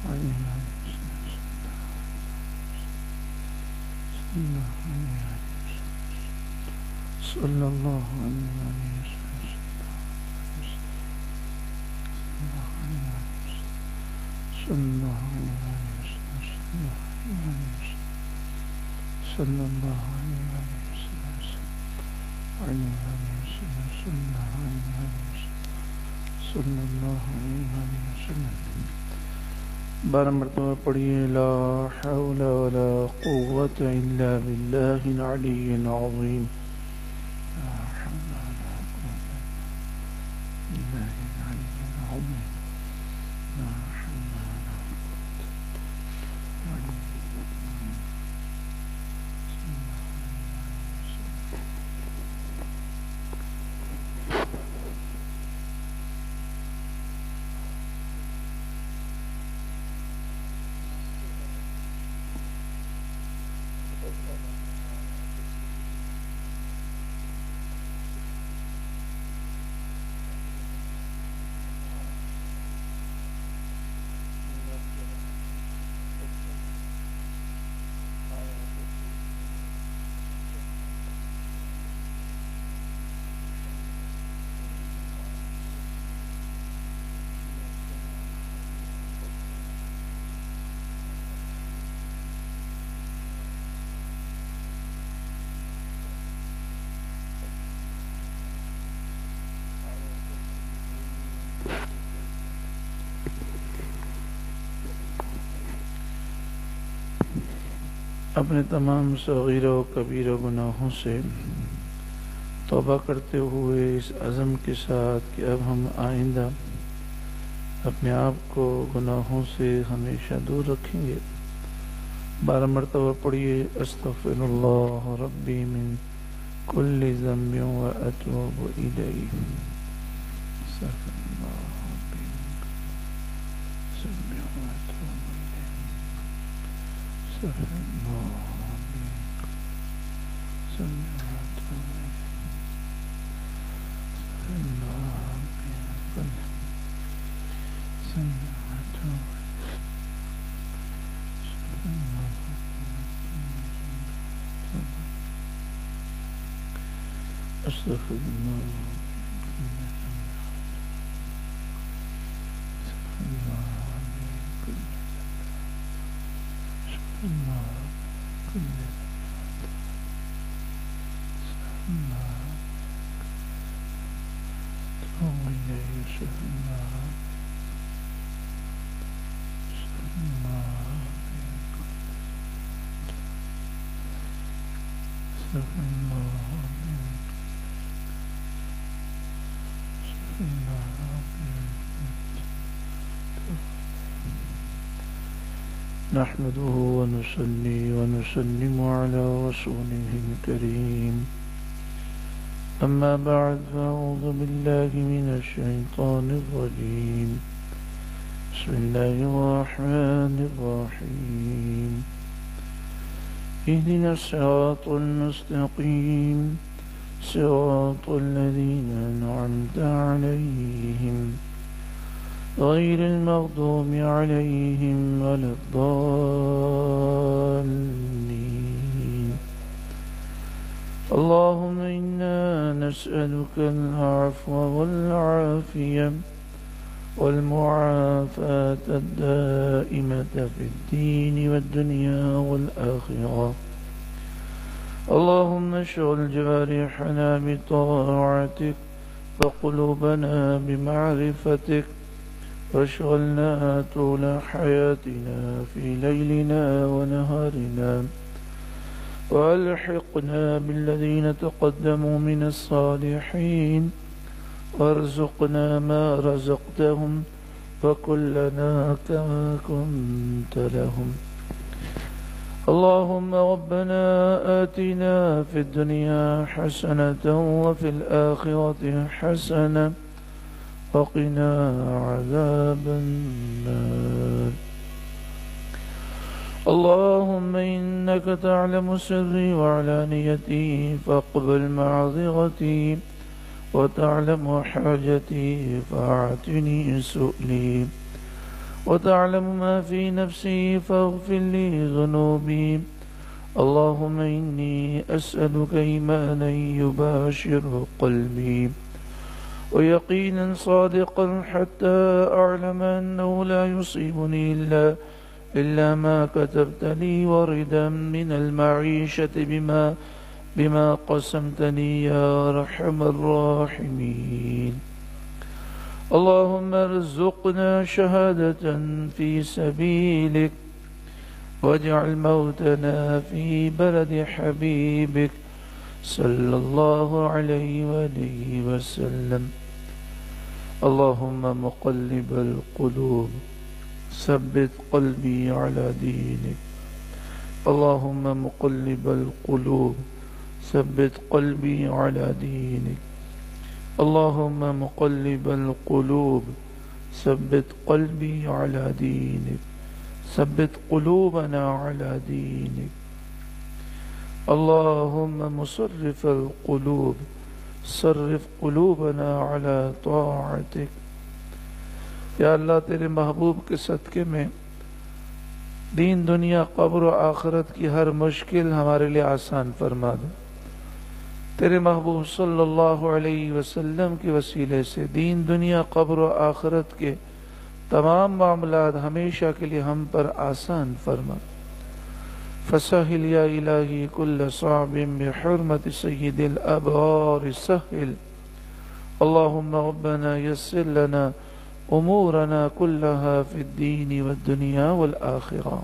صلى الله عليه वसल्लम। 12 मरतबा पढ़िए ला हौला वला कुव्वता इल्ला बिल्लाहिल अलिय्यिल अज़ीम। अपने तमाम सगीर व कबीर गुनाहों से तौबा करते हुए इस अज़म के साथ कि अब हम आइंदा अपने आप को गुनाहों से हमेशा दूर रखेंगे। 12 मरतबा पढ़िए अस्तग़फिरुल्लाह रब्बी मिन कुल्लि ज़ंबिन व अतूबु इलैहि। नहमदुहु व नुसल्ली व नुसल्लिमु अला रसूलिहिल करीम। अम्मा बअद फ़अऊज़ु बिल्लाहि मिनश शैतानिर रजीम। बिस्मिल्लाहिर रहमानिर रहीम। इहदिनस सिरातल मुस्तक़ीम सिरातल लज़ीना अनअमता अलैहिम गैरिल मग़दूबि अलैहिम वलद्दाल्लीन। अल्लाहुम्मा इन्ना नस्अलुकल अफ़्व वल आफ़ियह वल मुआफ़ात अद-दाइमत फ़िद्दीन वद्दुनिया वल आख़िरह। अल्लाहुम्मा अश्ग़िल जवारिहना बिताअतिक व क़ुलूबना बिमअरिफ़तिक वश्ग़िलना तूल हयातिना फ़ी लैलिना व नहारिना वअल्हिक़ना बिल्लज़ीना तक़द्दमू मिनस्सालिहीन वरज़ुक़ना मा रज़क़तहुम वकुन लना कमा कुन्त लहुम। अल्लाहुम्मा रब्बना आतिना फ़िद दुनिया हसनतन व फ़िल आख़िरति हसनतन वक़िना अज़ाबन नार। अल्लाहुम्मा इन्नका तअलमु सिर्री व अलानियती फ़क़्बल मअज़िरती व तअलमु हाजती फ़अअतिनी सुअली وتعلم ما في نفسي فاغفر لي ذنوبي اللهم إني أسألك إيمانا يباشر قلبي ويقينا صادقا حتى أعلم أنه لا يصيبني إلا ما كتبت لي وردا من المعيشة بما قسمتني يا أرحم الراحمين اللهم ارزقنا شهادة في سبيلك واجعل موتنا في بلد حبيبك صلى الله عليه وآله وسلم اللهم مقلب القلوب ثبت قلبي على دينك اللهم مقلب القلوب ثبت قلبي على دينك اللهم مقلب القلوب ثبت قلبي على دينك ثبت قلوبنا على دينك اللهم مصرف القلوب صرف قلوبنا على طاعتك یا اللہ تیرے محبوب کے صدقے میں دین دنیا قبر و آخرت کی ہر مشکل ہمارے لیے آسان فرما دے تیرے محبوب صلی اللہ علیہ وسلم کے وسیلے سے دین دنیا قبر و آخرت کے تمام معاملات ہمیشہ کے لیے ہم پر آسان فرما فسہل یا الہی کل صعب بحرمت سید الابرار سہل اللہم ربنا یسر لنا امورنا كلها في الدين والدنيا والآخرة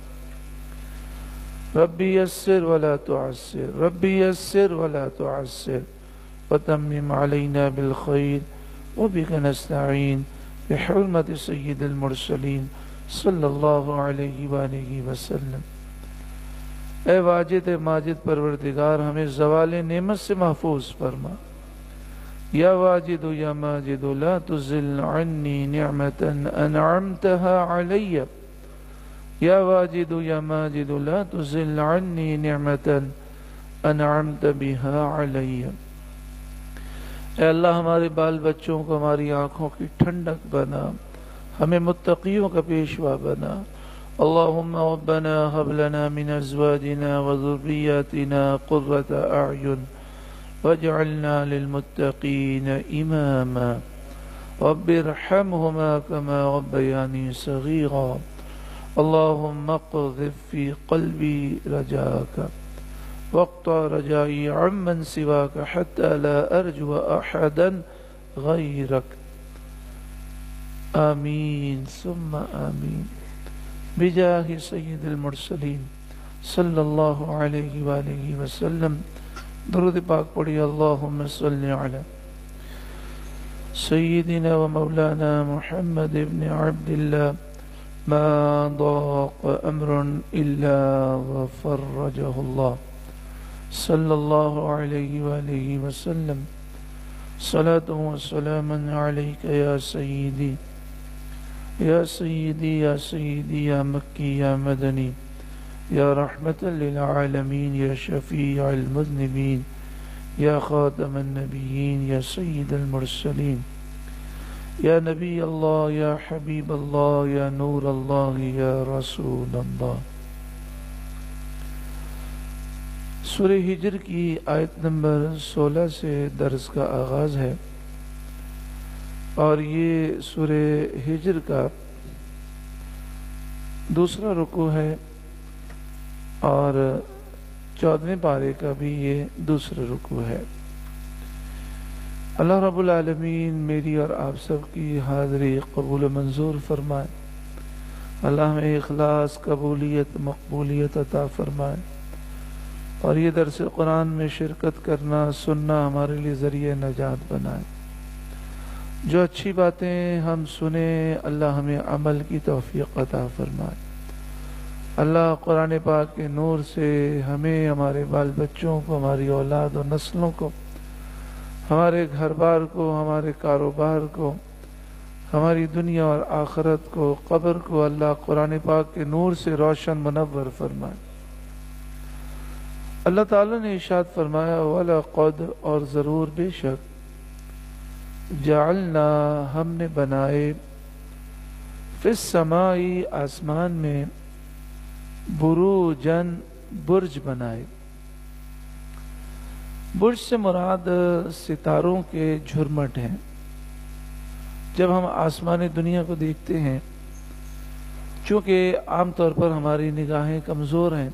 ربي يسر ولا تعسر ربي يسر ولا تعسر وتمم علينا بالخير وبك نستعين بحرمة سيد المرسلين صلى الله عليه وآله وسلم اے واجد ماجد پروردگار ہمیں زوال نعمت سے محفوظ فرما یا واجد یا ماجد لا تزل عني نعمة أنعمتها علي یا واجد یا ماجد لا تزل عني نعمة أنعمت بها علي اے اللہ ہمارے بال بچوں کو ہماری آنکھوں کی ٹھنڈک بنا ہمیں متقیوں کا پیشوا بنا اللهم ربنا هب لنا من أزواجنا وذرياتنا قرة أعين واجعلنا للمتقين إماما رب ارحمهما كما ربياني صغيرا اللهم اقذف في قلبي رجاك واقطع رجائي عمن سواك حتى لا أرجو أحدا غيرك آمين ثم آمين بجاه سيد المرسلين صلى الله عليه وآله وسلم درود پاک پڑھی اللہم صلی علی سیدنا و مولانا محمد ابن عبد اللہ ما ضاق امر الا وفرجه اللہ صلی اللہ علیہ وآلہ وسلم صلاة و سلاما علیک یا سیدی یا سیدی یا سیدی یا مکی یا مدنی یا رحمت للعالمین یا شفیع المذنبین یا خاتم النبیین یا سید المرسلین یا نبی اللہ یا حبیب اللہ یا نور اللہ یا رسول اللہ سورہ ہجر کی آیت نمبر 16 سے درس کا آغاز ہے اور یہ سورہ ہجر کا دوسرا رکوع ہے اور 14ویں پارے کا بھی یہ دوسرا رکوع ہے اللہ رب العالمین میری اور آپ سب کی حاضری قبول منظور فرمائے اللہ ہمیں اخلاص قبولیت مقبولیت عطا فرمائے اور یہ درس قرآن میں شرکت کرنا سننا ہمارے لیے ذریعہ نجات بنائے جو اچھی باتیں ہم سنیں اللہ ہمیں عمل کی توفیق عطا فرمائے اللہ قرآن پاک کے نور سے ہمیں ہمارے بال بچوں کو ہماری اولاد و نسلوں کو ہمارے گھر بار کو ہمارے کاروبار کو ہماری دنیا اور آخرت کو قبر کو اللہ قرآن پاک کے نور سے روشن منور فرمائے اللہ تعالیٰ نے ارشاد فرمایا وَلَقَدْ اور ضرور بے شک جعلنا ہم نے بنائے فی السمائی آسمان میں بروجن برج بنائے. برج سے مراد ستاروں کے جھرمٹ ہیں. جب ہم آسمانی دنیا کو دیکھتے ہیں، چونکہ عام طور پر ہماری نگاہیں کمزور ہیں،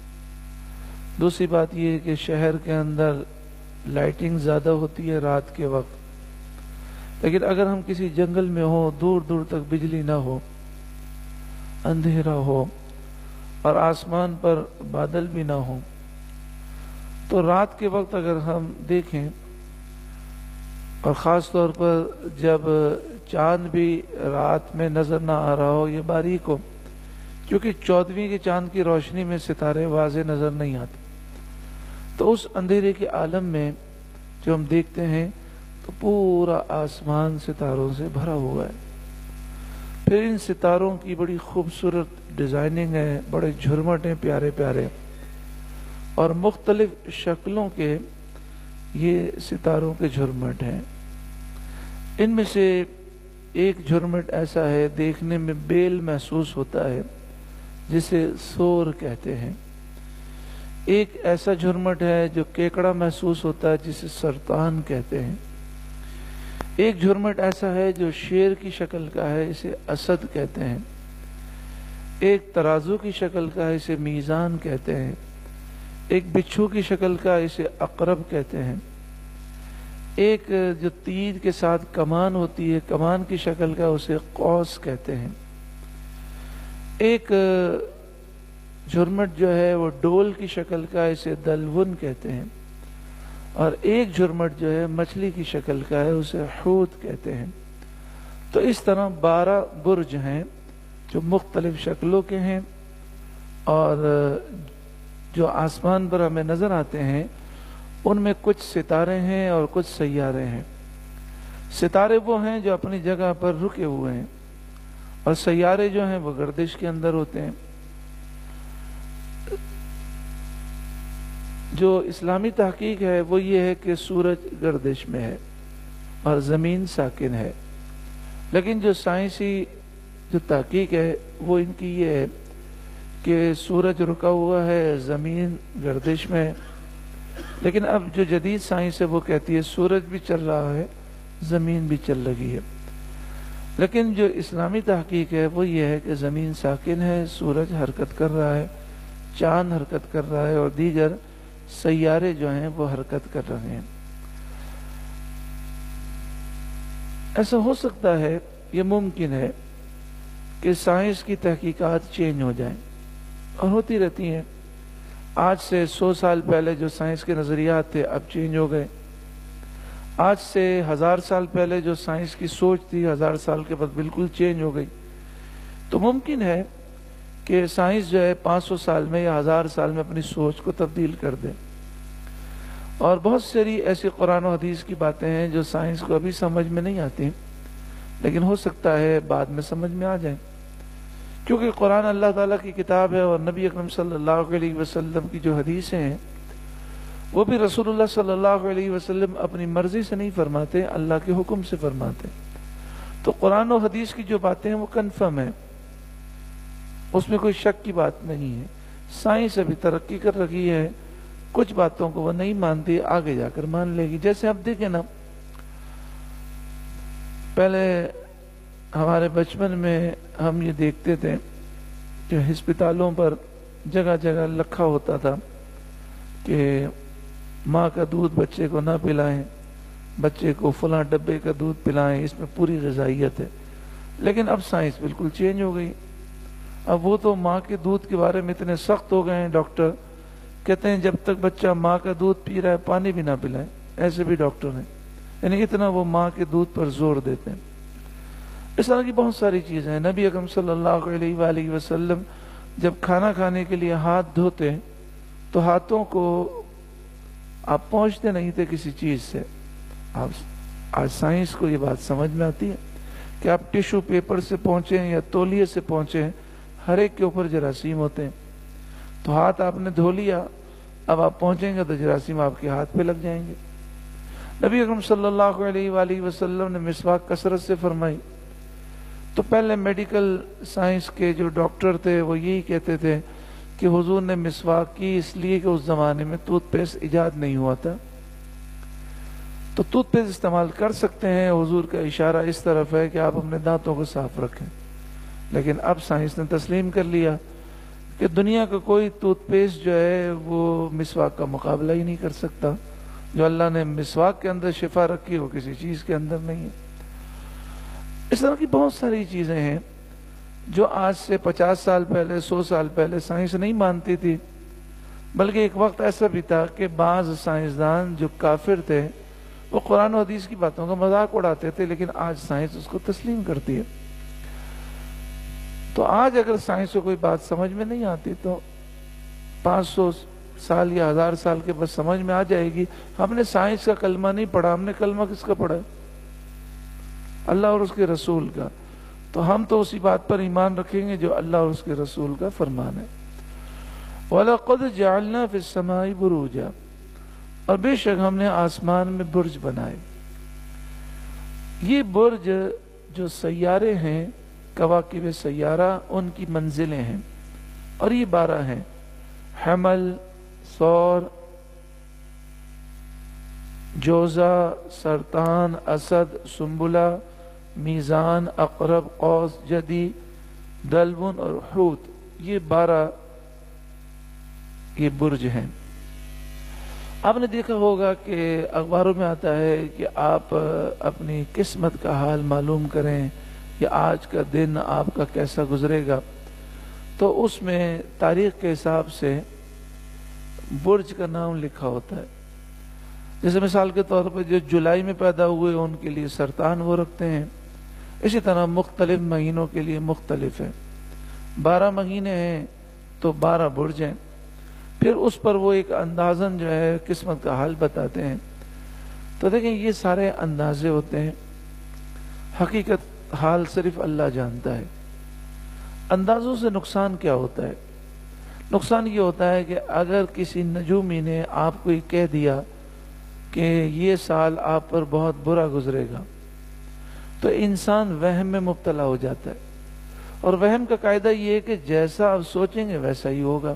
دوسری بات یہ ہے کہ شہر کے اندر لائٹنگ زیادہ ہوتی ہے رات کے وقت، لیکن اگر ہم کسی جنگل میں ہوں، دور دور تک بجلی نہ ہو، اندھیرا ہو اور آسمان پر بادل بھی نہ ہو، تو رات کے وقت اگر ہم دیکھیں، اور خاص طور پر جب چاند بھی رات میں نظر نہ آ رہا ہو، یہ باریک ہو، کیونکہ 14ویں کے چاند کی روشنی میں ستارے واضح نظر نہیں آتے، تو اس اندھیرے کے عالم میں جو ہم دیکھتے ہیں تو پورا آسمان ستاروں سے بھرا ہوا ہے. پھر ان ستاروں کی بڑی خوبصورت ڈیزائننگ ہے، بڑے جھرمٹ ہیں پیارے پیارے، اور مختلف شکلوں کے یہ ستاروں کے جھرمٹ ہیں. ان میں سے ایک جھرمٹ ایسا ہے دیکھنے میں بیل محسوس ہوتا ہے جسے سور کہتے ہیں. ایک ایسا جھرمٹ ہے جو کیکڑا محسوس ہوتا ہے جسے سرطان کہتے ہیں. ایک جھرمٹ ایسا ہے جو شیر کی شکل کا ہے، اسے اسد کہتے ہیں. ایک ترازو کی شکل کا ہے، اسے میزان کہتے ہیں. ایک بچھو کی شکل کا، اسے عقرب کہتے ہیں. ایک جو تیر کے ساتھ کمان ہوتی ہے، کمان کی شکل کا، اسے قوس کہتے ہیں. ایک جھرمٹ جو ہے وہ ڈول کی شکل کا، اسے دلون کہتے ہیں. اور ایک جھرمٹ جو ہے مچھلی کی شکل کا ہے، اسے حوت کہتے ہیں. تو اس طرح 12 برج ہیں جو مختلف شکلوں کے ہیں، اور جو آسمان پر ہمیں نظر آتے ہیں ان میں کچھ ستارے ہیں اور کچھ سیارے ہیں. ستارے وہ ہیں جو اپنی جگہ پر رکے ہوئے ہیں، اور سیارے جو ہیں وہ گردش کے اندر ہوتے ہیں. جو اسلامی تحقیق ہے وہ یہ ہے کہ سورج گردش میں ہے اور زمین ساکن ہے، لیکن جو سائنسی جو تحقیق ہے وہ ان کی یہ ہے کہ سورج رکا ہوا ہے، زمین گردش میں ہے. لیکن اب جو جدید سائنس ہے وہ کہتی ہے سورج بھی چل رہا ہے، زمین بھی چل رہی ہے. لیکن جو اسلامی تحقیق ہے وہ یہ ہے کہ زمین ساکن ہے، سورج حرکت کر رہا ہے، چاند حرکت کر رہا ہے، اور دیگر سیارے جو ہیں وہ حرکت کر رہے ہیں. ایسا ہو سکتا ہے، یہ ممکن ہے کہ سائنس کی تحقیقات چینج ہو جائیں، اور ہوتی رہتی ہیں. آج سے 100 سال پہلے جو سائنس کے نظریات تھے اب چینج ہو گئے. آج سے 1000 سال پہلے جو سائنس کی سوچ تھی 1000 سال کے بعد بالکل چینج ہو گئی. تو ممکن ہے کہ سائنس جو ہے 500 سال میں یا 1000 سال میں اپنی سوچ کو تبدیل کر دے. اور بہت ساری ایسی قرآن و حدیث کی باتیں ہیں جو سائنس کو ابھی سمجھ میں نہیں آتی، لیکن ہو سکتا ہے بعد میں سمجھ میں آ جائیں، کیونکہ قرآن اللہ تعالیٰ کی کتاب ہے، اور نبی اکرم صلی اللہ علیہ وسلم کی جو حدیثیں ہیں وہ بھی رسول اللہ صلی اللہ علیہ وسلم اپنی مرضی سے نہیں فرماتے، اللہ کے حکم سے فرماتے. تو قرآن و حدیث کی جو باتیں ہیں وہ کنفرم ہیں، اس میں کوئی شک کی بات نہیں ہے. سائنس ابھی ترقی کر رہی ہے، کچھ باتوں کو وہ نہیں مانتی، آگے جا کر مان لے گی. جیسے آپ دیکھیں نا، پہلے ہمارے بچپن میں ہم یہ دیکھتے تھے کہ ہسپتالوں پر جگہ جگہ لکھا ہوتا تھا کہ ماں کا دودھ بچے کو نہ پلائیں، بچے کو فلاں ڈبے کا دودھ پلائیں، اس میں پوری غذائیت ہے. لیکن اب سائنس بالکل چینج ہو گئی. اب وہ تو ماں کے دودھ کے بارے میں اتنے سخت ہو گئے ہیں، ڈاکٹر کہتے ہیں جب تک بچہ ماں کا دودھ پی رہا ہے پانی بھی نہ پلائیں. ایسے بھی ڈاکٹر ہیں، یعنی اتنا وہ ماں کے دودھ پر زور دیتے ہیں. اس طرح کی بہت ساری چیزیں ہیں. نبی اکرم صلی اللہ علیہ وآلہ وسلم جب کھانا کھانے کے لیے ہاتھ دھوتے تو ہاتھوں کو آپ پہنچتے نہیں تھے کسی چیز سے. آج سائنس کو یہ بات سمجھ میں آتی ہے کہ آپ ٹیشو پیپر سے پہنچیں یا تولیے سے پہنچیں، ہر ایک کے اوپر جراثیم ہوتے ہیں. تو ہاتھ آپ نے دھو لیا، اب آپ پہنچیں گے تو جراثیم آپ کے ہاتھ پہ لگ جائیں گے. نبی اکرم صلی اللہ علیہ وآلہ وسلم نے مسواک کثرت سے فرمائی. تو پہلے میڈیکل سائنس کے جو ڈاکٹر تھے وہ یہی کہتے تھے کہ حضور نے مسواک کی اس لیے کہ اس زمانے میں ٹوتھ پیسٹ ایجاد نہیں ہوا تھا، تو ٹوتھ پیسٹ استعمال کر سکتے ہیں، حضور کا اشارہ اس طرف ہے کہ آپ اپنے دانتوں کو صاف رکھیں۔ لیکن اب سائنس نے تسلیم کر لیا کہ دنیا کا کوئی ٹوتھ پیسٹ جو ہے وہ مسواک کا مقابلہ ہی نہیں کر سکتا۔ جو اللہ نے مسواک کے اندر شفا رکھی وہ کسی چیز کے اندر نہیں ہے۔ اس طرح کی بہت ساری چیزیں ہیں جو آج سے 50 سال پہلے 100 سال پہلے سائنس نہیں مانتی تھی، بلکہ ایک وقت ایسا بھی تھا کہ بعض سائنسدان جو کافر تھے وہ قرآن و حدیث کی باتوں کا مذاق اڑاتے تھے، لیکن آج سائنس اس کو تسلیم کرتی ہے۔ تو آج اگر سائنس کو کوئی بات سمجھ میں نہیں آتی تو 500 سال یا 1000 سال کے بعد سمجھ میں آ جائے گی۔ ہم نے سائنس کا کلمہ نہیں پڑھا، ہم نے کلمہ کس کا پڑھا ہے؟ اللہ اور اس کے رسول کا۔ تو ہم تو اسی بات پر ایمان رکھیں گے جو اللہ اور اس کے رسول کا فرمان ہے۔ وَلَقَدْ جَعَلْنَا فِي السَّمَاءِ بُرُوجًا، اور بے شک ہم نے آسمان میں برج بنائے۔ یہ برج جو سیارے ہیں، کواکب سیارہ، ان کی منزلیں ہیں، اور یہ 12 ہیں: حمل، ثور، جوزہ، سرطان، اسد، سنبلہ، میزان، عقرب، قوس، جدی، دلون اور حوت۔ یہ 12 یہ برج ہیں۔ آپ نے دیکھا ہوگا کہ اخباروں میں آتا ہے کہ آپ اپنی قسمت کا حال معلوم کریں یا آج کا دن آپ کا کیسا گزرے گا، تو اس میں تاریخ کے حساب سے برج کا نام لکھا ہوتا ہے۔ جیسے مثال کے طور پر جو جولائی میں پیدا ہوئے ان کے لیے سرطان وہ رکھتے ہیں، اسی طرح مختلف مہینوں کے لیے مختلف ہے۔ 12 مہینے ہیں تو 12 برج ہیں، پھر اس پر وہ ایک اندازن جو ہے قسمت کا حال بتاتے ہیں۔ تو دیکھیں یہ سارے اندازے ہوتے ہیں، حقیقت حال صرف اللہ جانتا ہے۔ اندازوں سے نقصان کیا ہوتا ہے؟ نقصان یہ ہوتا ہے کہ اگر کسی نجومی نے آپ کو یہ کہہ دیا کہ یہ سال آپ پر بہت برا گزرے گا، تو انسان وہم میں مبتلا ہو جاتا ہے، اور وہم کا قاعدہ یہ ہے کہ جیسا آپ سوچیں گے ویسا ہی ہوگا۔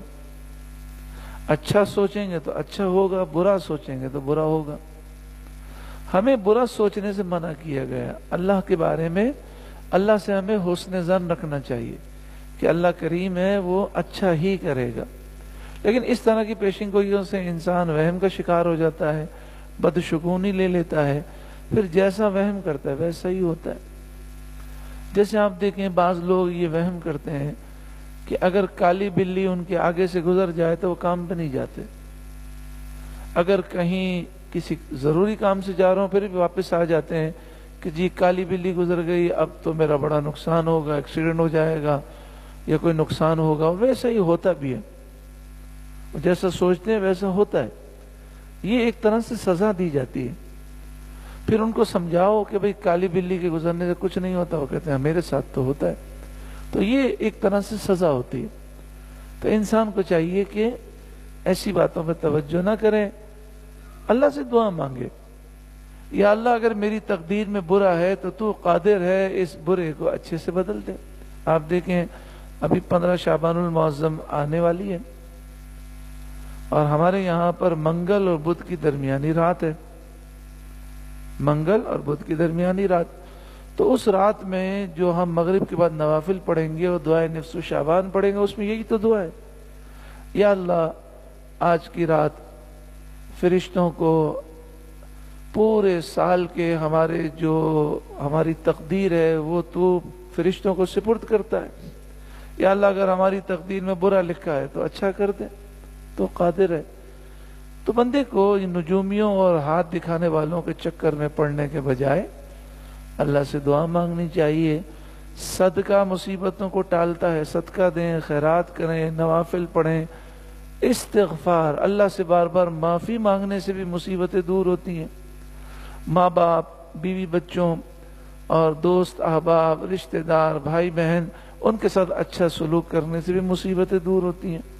اچھا سوچیں گے تو اچھا ہوگا، برا سوچیں گے تو برا ہوگا۔ ہمیں برا سوچنے سے منع کیا گیا۔ اللہ کے بارے میں اللہ سے ہمیں حسن ظن رکھنا چاہیے کہ اللہ کریم ہے، وہ اچھا ہی کرے گا۔ لیکن اس طرح کی پیشن گوئیوں سے انسان وہم کا شکار ہو جاتا ہے، بدشگونی لے لیتا ہے، پھر جیسا وہم کرتا ہے ویسا ہی ہوتا ہے۔ جیسے آپ دیکھیں بعض لوگ یہ وہم کرتے ہیں کہ اگر کالی بلی ان کے آگے سے گزر جائے تو وہ کام پہ نہیں جاتے۔ اگر کہیں کسی ضروری کام سے جا رہا ہوں پھر بھی واپس آ جاتے ہیں کہ جی کالی بلی گزر گئی، اب تو میرا بڑا نقصان ہوگا، ایکسیڈنٹ ہو جائے گا یا کوئی نقصان ہوگا۔ ویسا ہی ہوتا بھی ہے، جیسا سوچتے ہیں ویسا ہوتا ہے۔ یہ ایک طرح سے سزا دی جاتی ہے۔ پھر ان کو سمجھاؤ کہ بھئی کالی بلی کے گزرنے سے کچھ نہیں ہوتا، وہ کہتے ہیں میرے ساتھ تو ہوتا ہے۔ تو یہ ایک طرح سے سزا ہوتی ہے۔ تو انسان کو چاہیے کہ ایسی باتوں پہ توجہ نہ کریں، اللہ سے دعا مانگے، یا اللہ اگر میری تقدیر میں برا ہے تو تو قادر ہے اس برے کو اچھے سے بدل دے۔ آپ دیکھیں ابھی 15 شعبان المعظم آنے والی ہے، اور ہمارے یہاں پر منگل اور بدھ کی درمیانی رات ہے، منگل اور بدھ کی درمیانی رات۔ تو اس رات میں جو ہم مغرب کے بعد نوافل پڑھیں گے اور دعائے نفس و شعبان پڑھیں گے، اس میں یہی تو دعا ہے، یا اللہ آج کی رات فرشتوں کو پورے سال کے ہماری تقدیر ہے وہ تو فرشتوں کو سپرد کرتا ہے، یا اللہ اگر ہماری تقدیر میں برا لکھا ہے تو اچھا کر دے، تو قادر ہے۔ تو بندے کو ان نجومیوں اور ہاتھ دکھانے والوں کے چکر میں پڑنے کے بجائے اللہ سے دعا مانگنی چاہیے۔ صدقہ مصیبتوں کو ٹالتا ہے، صدقہ دیں، خیرات کریں، نوافل پڑھیں، استغفار، اللہ سے بار بار معافی مانگنے سے بھی مصیبتیں دور ہوتی ہیں۔ ماں باپ، بیوی بچوں اور دوست احباب، رشتہ دار، بھائی بہن، ان کے ساتھ اچھا سلوک کرنے سے بھی مصیبتیں دور ہوتی ہیں۔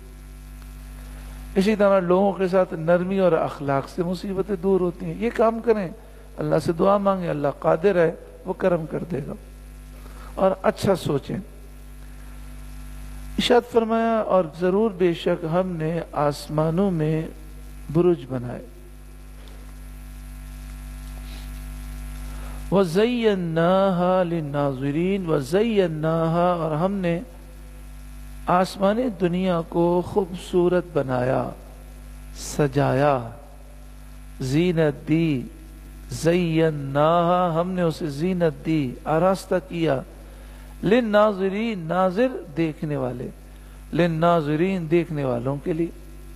اسی طرح لوگوں کے ساتھ نرمی اور اخلاق سے مصیبتیں دور ہوتی ہیں۔ یہ کام کریں، اللہ سے دعا مانگیں، اللہ قادر ہے، وہ کرم کر دے گا۔ اور اچھا سوچیں۔ ارشاد فرمایا اور ضرور بے شک ہم نے آسمانوں میں برج بنائے، وَزَيَّنَّاهَا لِلنَّاظِرِينَ وَزَيَّنَّاهَا اور ہم نے آسمانی دنیا کو خوبصورت بنایا، سجایا، زینت دی، زیناها ہم نے اسے زینت دی، آراستہ کیا، للناظرین ناظر دیکھنے والے، للناظرین دیکھنے والوں کے لیے۔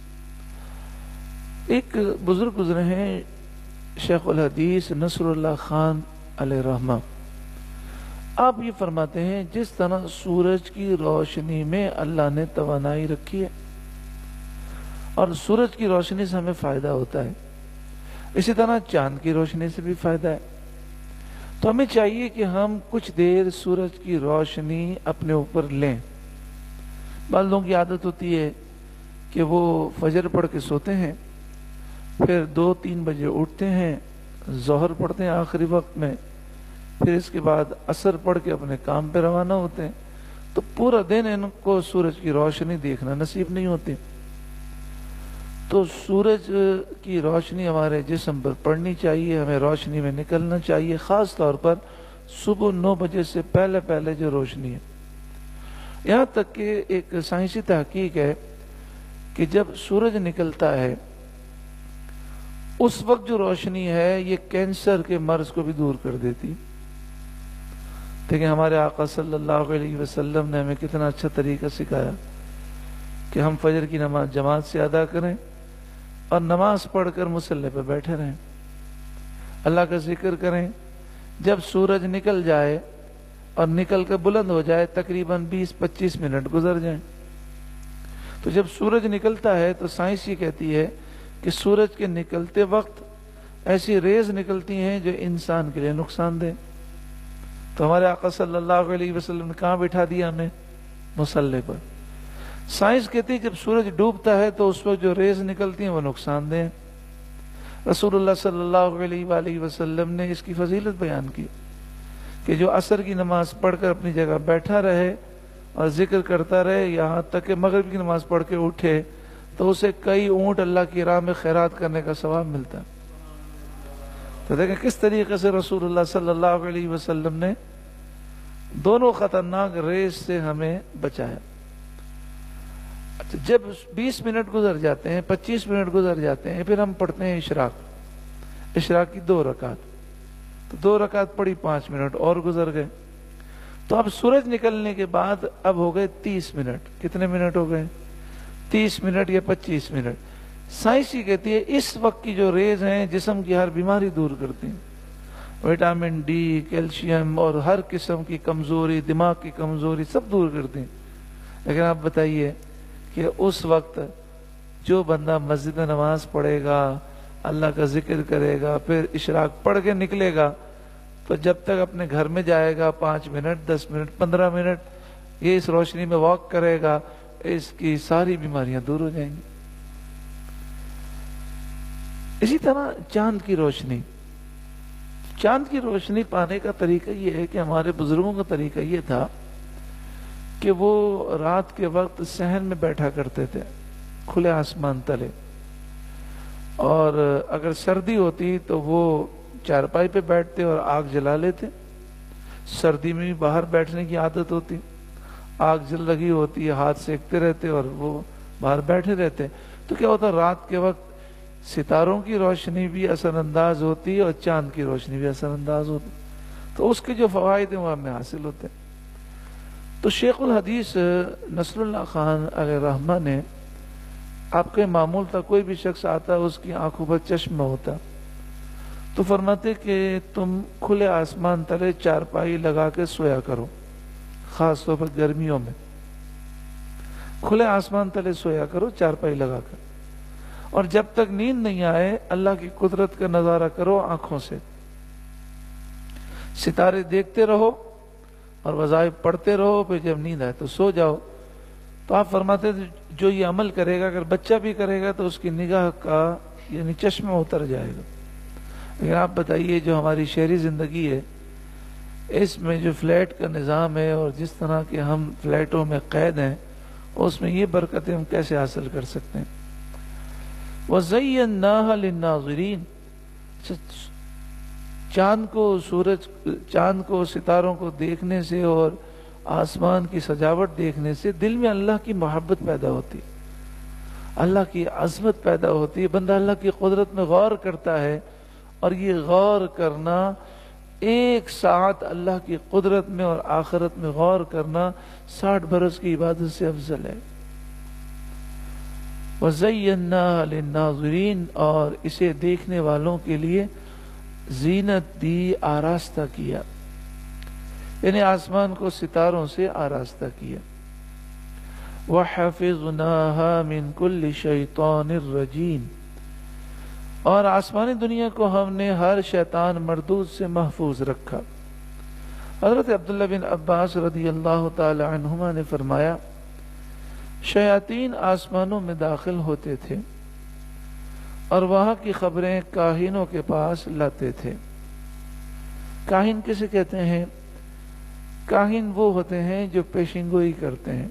ایک بزرگ گزرے ہیں شیخ الحدیث نصر اللہ خان علیہ رحمہ، آپ یہ فرماتے ہیں جس طرح سورج کی روشنی میں اللہ نے توانائی رکھی ہے اور سورج کی روشنی سے ہمیں فائدہ ہوتا ہے، اسی طرح چاند کی روشنی سے بھی فائدہ ہے۔ تو ہمیں چاہیے کہ ہم کچھ دیر سورج کی روشنی اپنے اوپر لیں۔ بعض لوگوں کی عادت ہوتی ہے کہ وہ فجر پڑھ کے سوتے ہیں، پھر 2-3 بجے اٹھتے ہیں، ظہر پڑھتے ہیں آخری وقت میں، پھر اس کے بعد عصر پڑھ کے اپنے کام پہ روانہ ہوتے ہیں، تو پورا دن ان کو سورج کی روشنی دیکھنا نصیب نہیں ہوتی۔ تو سورج کی روشنی ہمارے جسم پر پڑنی چاہیے، ہمیں روشنی میں نکلنا چاہیے، خاص طور پر صبح 9 بجے سے پہلے پہلے جو روشنی ہے۔ یہاں تک کہ ایک سائنسی تحقیق ہے کہ جب سورج نکلتا ہے اس وقت جو روشنی ہے یہ کینسر کے مرض کو بھی دور کر دیتی۔ دیکھیں ہمارے آقا صلی اللہ علیہ وسلم نے ہمیں کتنا اچھا طریقہ سکھایا کہ ہم فجر کی نماز جماعت سے ادا کریں اور نماز پڑھ کر مصلی پہ بیٹھے رہیں، اللہ کا ذکر کریں۔ جب سورج نکل جائے اور نکل کر بلند ہو جائے تقریباً 20-25 منٹ گزر جائیں، تو جب سورج نکلتا ہے تو سائنس یہ کہتی ہے کہ سورج کے نکلتے وقت ایسی ریز نکلتی ہیں جو انسان کے لیے نقصان دہ۔ تو ہمارے آقا صلی اللہ علیہ وسلم نے کہاں بٹھا دیا ہمیں؟ مصلی پر۔ سائنس کہتی ہے جب سورج ڈوبتا ہے تو اس وقت جو ریز نکلتی ہیں وہ نقصان دہ ہیں۔ رسول اللہ صلی اللہ علیہ وآلہ وسلم نے اس کی فضیلت بیان کی کہ جو عصر کی نماز پڑھ کر اپنی جگہ بیٹھا رہے اور ذکر کرتا رہے یہاں تک کہ مغرب کی نماز پڑھ کے اٹھے تو اسے کئی اونٹ اللہ کی راہ میں خیرات کرنے کا ثواب ملتا۔ تو دیکھیں کس طریقے سے رسول اللہ صلی اللہ علیہ وسلم نے دونوں خطرناک ریز سے ہمیں بچایا۔ جب 20 منٹ گزر جاتے ہیں، 25 منٹ گزر جاتے ہیں، پھر ہم پڑھتے ہیں اشراق کی 2 رکعت، تو 2 رکعت پڑھی، 5 منٹ اور گزر گئے، تو اب سورج نکلنے کے بعد اب ہو گئے 30 منٹ۔ کتنے منٹ ہو گئے؟ 30 منٹ یا 25 منٹ۔ سائنس یہ کہتی ہے اس وقت کی جو ریز ہیں جسم کی ہر بیماری دور کرتی ہیں، وٹامن ڈی، کیلشیم اور ہر قسم کی کمزوری، دماغ کی کمزوری سب دور کرتی ہیں۔ لیکن آپ بتائیے کہ اس وقت جو بندہ مسجد میں نماز پڑھے گا، اللہ کا ذکر کرے گا، پھر اشراق پڑھ کے نکلے گا، تو جب تک اپنے گھر میں جائے گا 5 منٹ، 10 منٹ، 15 منٹ یہ اس روشنی میں واک کرے گا، اس کی ساری بیماریاں دور ہو جائیں گی۔ اسی طرح چاند کی روشنی، چاند کی روشنی پانے کا طریقہ یہ ہے کہ ہمارے بزرگوں کا طریقہ یہ تھا کہ وہ رات کے وقت صحن میں بیٹھا کرتے تھے کھلے آسمان تلے، اور اگر سردی ہوتی تو وہ چارپائی پہ بیٹھتے اور آگ جلا لیتے۔ سردی میں بھی باہر بیٹھنے کی عادت ہوتی، آگ جل لگی ہوتی ہے، ہاتھ سیکتے رہتے اور وہ باہر بیٹھے رہتے، تو کیا ہوتا رات کے وقت ستاروں کی روشنی بھی اثر انداز ہوتی اور چاند کی روشنی بھی اثر انداز ہوتی، تو اس کے جو فوائد ہیں وہ ہمیں حاصل ہوتے ہیں۔ تو شیخ الحدیث نصر اللہ خان علیہ رحمہ نے، آپ کے معمول تھا کوئی بھی شخص آتا اس کی آنکھوں پر چشمہ ہوتا، تو فرماتے کہ تم کھلے آسمان تلے چارپائی لگا کے سویا کرو، خاص طور پر گرمیوں میں کھلے آسمان تلے سویا کرو چارپائی لگا کر، اور جب تک نیند نہیں آئے اللہ کی قدرت کا نظارہ کرو آنکھوں سے، ستارے دیکھتے رہو اور وظائف پڑھتے رہو، پھر جب نیند آئے تو سو جاؤ۔ تو آپ فرماتے تھے جو یہ عمل کرے گا، اگر بچہ بھی کرے گا تو اس کی نگاہ کا یعنی چشمہ اتر جائے گا۔ لیکن آپ بتائیے جو ہماری شہری زندگی ہے اس میں جو فلیٹ کا نظام ہے اور جس طرح کے ہم فلیٹوں میں قید ہیں اس میں یہ برکتیں ہم کیسے حاصل کر سکتے ہیں؟ وَزَيَّنَّاهَا لِلنَّاظِرِينَ، چاند کو ستاروں کو دیکھنے سے اور آسمان کی سجاوٹ دیکھنے سے دل میں اللہ کی محبت پیدا ہوتی، اللہ کی عظمت پیدا ہوتی ہے، بندہ اللہ کی قدرت میں غور کرتا ہے، اور یہ غور کرنا، ایک ساعت اللہ کی قدرت میں اور آخرت میں غور کرنا 60 برس کی عبادت سے افضل ہے۔ وَزَيَّنَّاهَا لِلنَّاظِرِينَ، اور اسے دیکھنے والوں کے لیے زینت دی، آراستہ کیا، یعنی آسمان کو ستاروں سے آراستہ کیا۔ وَحَفِظْنَاهَا مِنْ كُلِّ شَيْطَانٍ رَجِيمٍ، اور آسمانی دنیا کو ہم نے ہر شیطان مردود سے محفوظ رکھا۔ حضرت عبداللہ بن عباس رضی اللہ تعالی عنہما نے فرمایا، شیاطین آسمانوں میں داخل ہوتے تھے اور وہاں کی خبریں کاہنوں کے پاس لاتے تھے۔ کاہن کسے کہتے ہیں؟ کاہن وہ ہوتے ہیں جو پیشنگوئی کرتے ہیں۔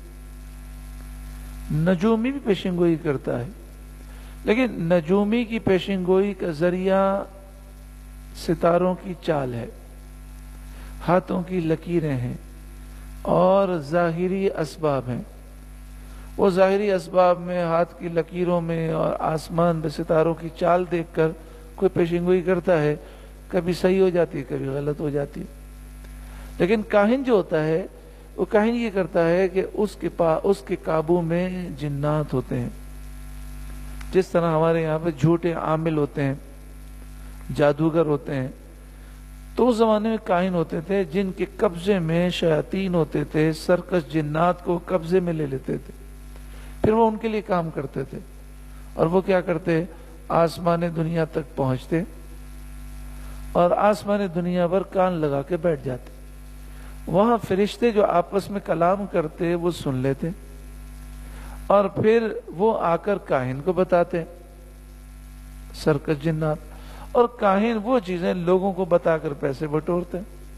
نجومی بھی پیشنگوئی کرتا ہے، لیکن نجومی کی پیشنگوئی کا ذریعہ ستاروں کی چال ہے، ہاتھوں کی لکیریں ہیں اور ظاہری اسباب ہیں۔ وہ ظاہری اسباب میں، ہاتھ کی لکیروں میں اور آسمان میں ستاروں کی چال دیکھ کر کوئی پیشنگوئی کرتا ہے، کبھی صحیح ہو جاتی ہے، کبھی غلط ہو جاتی ہے۔ لیکن کاہن جو ہوتا ہے، وہ کاہن یہ کرتا ہے کہ اس کے قابو میں جنات ہوتے ہیں۔ جس طرح ہمارے یہاں پہ جھوٹے عامل ہوتے ہیں، جادوگر ہوتے ہیں، تو اس زمانے میں کاہن ہوتے تھے جن کے قبضے میں شیاطین ہوتے تھے، سرکش جنات کو قبضے میں لے لیتے تھے، پھر وہ ان کے لیے کام کرتے تھے۔ اور وہ کیا کرتے؟ آسمان دنیا تک پہنچتے اور آسمان دنیا پر کان لگا کے بیٹھ جاتے۔ وہاں فرشتے جو آپس میں کلام کرتے وہ سن لیتے، اور پھر وہ آ کر کاہن کو بتاتے، سرکش جنات، اور کاہن وہ چیزیں لوگوں کو بتا کر پیسے بٹورتے۔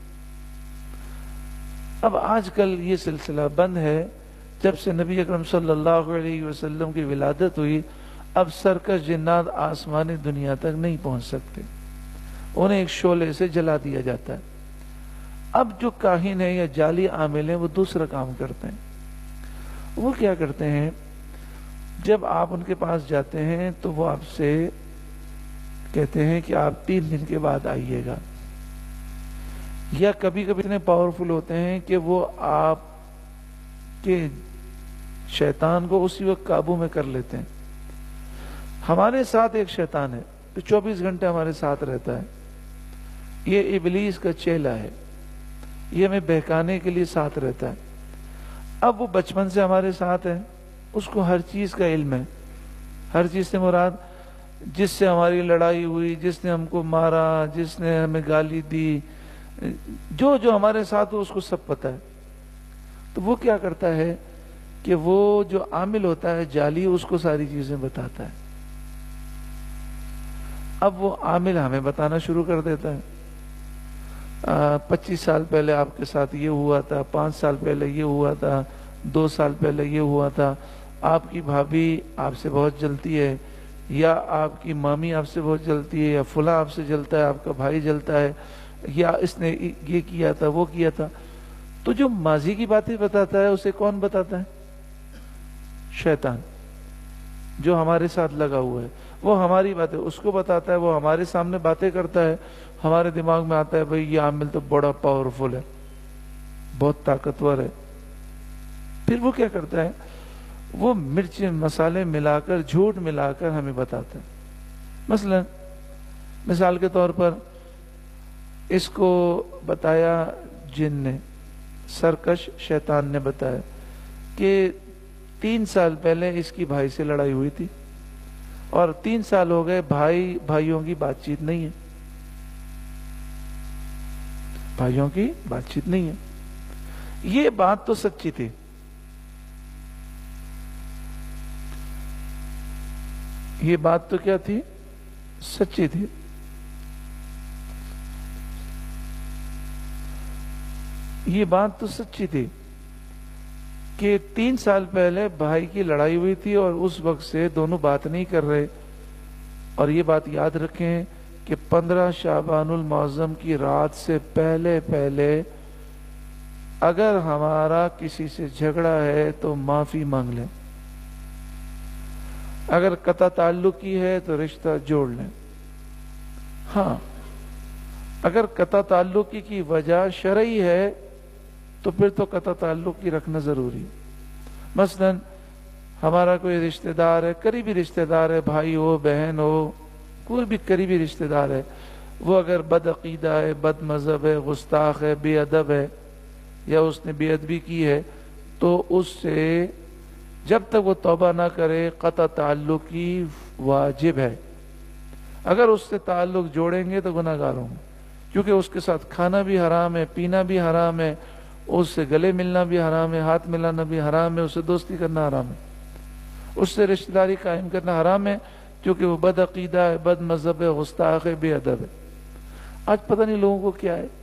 اب آج کل یہ سلسلہ بند ہے، جب سے نبی اکرم صلی اللہ علیہ وسلم کی ولادت ہوئی، اب سرکش جنات آسمانی دنیا تک نہیں پہنچ سکتے، انہیں ایک شعلے سے جلا دیا جاتا ہے۔ اب جو کاہن ہے یا جعلی عامل ہیں وہ دوسرا کام کرتے ہیں۔ وہ کیا کرتے ہیں؟ جب آپ ان کے پاس جاتے ہیں تو وہ آپ سے کہتے ہیں کہ آپ 3 دن کے بعد آئیے گا، یا کبھی کبھی اتنے پاورفل ہوتے ہیں کہ وہ آپ کے شیطان کو اسی وقت قابو میں کر لیتے ہیں۔ ہمارے ساتھ ایک شیطان ہے جو 24 گھنٹے ہمارے ساتھ رہتا ہے، یہ ابلیس کا چیلا ہے، یہ ہمیں بہکانے کے لیے ساتھ رہتا ہے۔ اب وہ بچپن سے ہمارے ساتھ ہے، اس کو ہر چیز کا علم ہے، ہر چیز سے مراد جس سے ہماری لڑائی ہوئی، جس نے ہم کو مارا، جس نے ہمیں گالی دی، جو ہمارے ساتھ ہو اس کو سب پتہ ہے۔ تو وہ کیا کرتا ہے کہ وہ جو عامل ہوتا ہے جعلی، اس کو ساری چیزیں بتاتا ہے۔ اب وہ عامل ہمیں بتانا شروع کر دیتا ہے، 25 سال پہلے آپ کے ساتھ یہ ہوا تھا، 5 سال پہلے یہ ہوا تھا، 2 سال پہلے یہ ہوا تھا، آپ کی بھابھی آپ سے بہت جلتی ہے، یا آپ کی مامی آپ سے بہت جلتی ہے، یا فلاں آپ سے جلتا ہے، آپ کا بھائی جلتا ہے، یا اس نے یہ کیا تھا، وہ کیا تھا۔ تو جو ماضی کی باتیں بتاتا ہے اسے کون بتاتا ہے؟ شیطان، جو ہمارے ساتھ لگا ہوا ہے، وہ ہماری باتیں اس کو بتاتا ہے، وہ ہمارے سامنے باتیں کرتا ہے، ہمارے دماغ میں آتا ہے بھئی یہ عامل تو بڑا پاورفل ہے، بہت طاقتور ہے۔ پھر وہ کیا کرتا ہے؟ وہ مرچ مسالے ملا کر، جھوٹ ملا کر ہمیں بتاتا ہے۔ مثلا مثال کے طور پر اس کو بتایا جن نے، سرکش شیطان نے بتایا کہ 3 سال پہلے اس کی بھائی سے لڑائی ہوئی تھی، اور 3 سال ہو گئے بھائیوں کی بات چیت نہیں ہے، بھائیوں کی بات چیت نہیں ہے۔ یہ بات تو سچی تھی، یہ بات تو کیا تھی؟ سچی تھی۔ یہ بات تو سچی تھی کہ 3 سال پہلے بھائی کی لڑائی ہوئی تھی اور اس وقت سے دونوں بات نہیں کر رہے. اور یہ بات یاد رکھیں کہ 15 شعبان المعظم کی رات سے پہلے اگر ہمارا کسی سے جھگڑا ہے تو معافی مانگ لیں. اگر قطع تعلق کی ہے تو رشتہ جوڑ لیں. ہاں اگر قطع تعلق کی وجہ شرعی ہے تو پھر تو قطع تعلق کی رکھنا ضروری ہے. مثلا ہمارا کوئی رشتہ دار ہے، قریبی رشتہ دار ہے، بھائی ہو، بہن ہو، کوئی بھی قریبی رشتہ دار ہے، وہ اگر بد عقیدہ ہے، بد مذہب ہے، گستاخ ہے، بے ادب ہے، یا اس نے بے ادبی کی ہے، تو اس سے جب تک وہ توبہ نہ کرے قطع تعلق کی واجب ہے. اگر اس سے تعلق جوڑیں گے تو گناہ گار ہوں گے، کیونکہ اس کے ساتھ کھانا بھی حرام ہے، پینا بھی حرام ہے، اس سے گلے ملنا بھی حرام ہے، ہاتھ ملانا بھی حرام ہے، اس سے دوستی کرنا حرام ہے، اس سے رشتہ داری قائم کرنا حرام ہے، کیونکہ وہ بد عقیدہ ہے، بد مذہب ہے، گستاخ ہے، بے ادب ہے. آج پتہ نہیں لوگوں کو کیا ہے.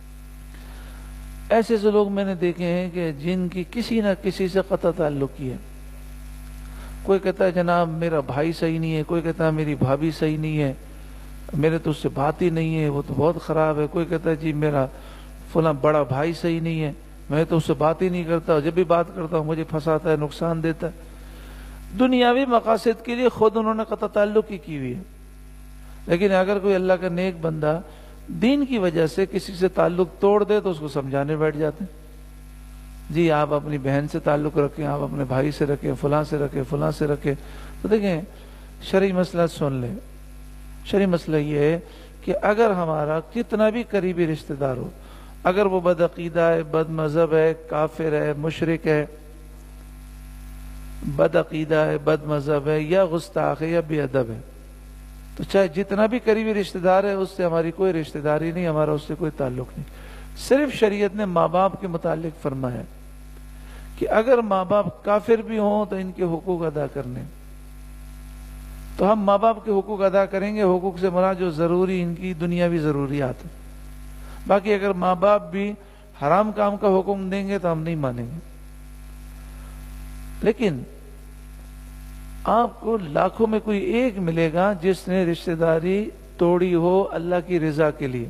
ایسے لوگ میں نے دیکھے ہیں کہ جن کی کسی نہ کسی سے قطع تعلق کی ہے. کوئی کہتا ہے جناب میرا بھائی صحیح نہیں ہے، کوئی کہتا ہے میری بھابھی صحیح نہیں ہے، میرے تو اس سے بات ہی نہیں ہے، وہ تو بہت خراب ہے. کوئی کہتا ہے جی میرا فلاں بڑا بھائی صحیح نہیں ہے، میں تو اس سے بات ہی نہیں کرتا، جب بھی بات کرتا ہوں مجھے پھنساتا ہے، نقصان دیتا ہے. دنیاوی مقاصد کے لیے خود انہوں نے قطع تعلق کی ہوئی ہے. لیکن اگر کوئی اللہ کا نیک بندہ دین کی وجہ سے کسی سے تعلق توڑ دے تو اس کو سمجھانے بیٹھ جاتے ہیں. جی آپ اپنی بہن سے تعلق رکھیں، آپ اپنے بھائی سے رکھیں، فلاں سے رکھیں، فلاں سے رکھیں. تو دیکھیں شرعی مسئلہ سن لیں. شرعی مسئلہ یہ ہے کہ اگر ہمارا کتنا بھی قریبی رشتہ دار ہو، اگر وہ بد عقیدہ ہے، بد مذہب ہے، کافر ہے، مشرک ہے، بد عقیدہ ہے، بد مذہب ہے، یا گستاخ ہے، یا بے ادب ہے، تو چاہے جتنا بھی قریبی رشتہ دار ہے اس سے ہماری کوئی رشتہ داری نہیں، ہمارا اس سے کوئی تعلق نہیں. صرف شریعت نے ماں باپ کے متعلق فرمایا کہ اگر ماں باپ کافر بھی ہوں تو ان کے حقوق ادا کرنے. تو ہم ماں باپ کے حقوق ادا کریں گے. حقوق سے مراد جو ضروری ان کی دنیاوی ضروریات ہیں. باقی اگر ماں باپ بھی حرام کام کا حکم دیں گے تو ہم نہیں مانیں گے. لیکن آپ کو لاکھوں میں کوئی ایک ملے گا جس نے رشتہ داری توڑی ہو اللہ کی رضا کے لیے.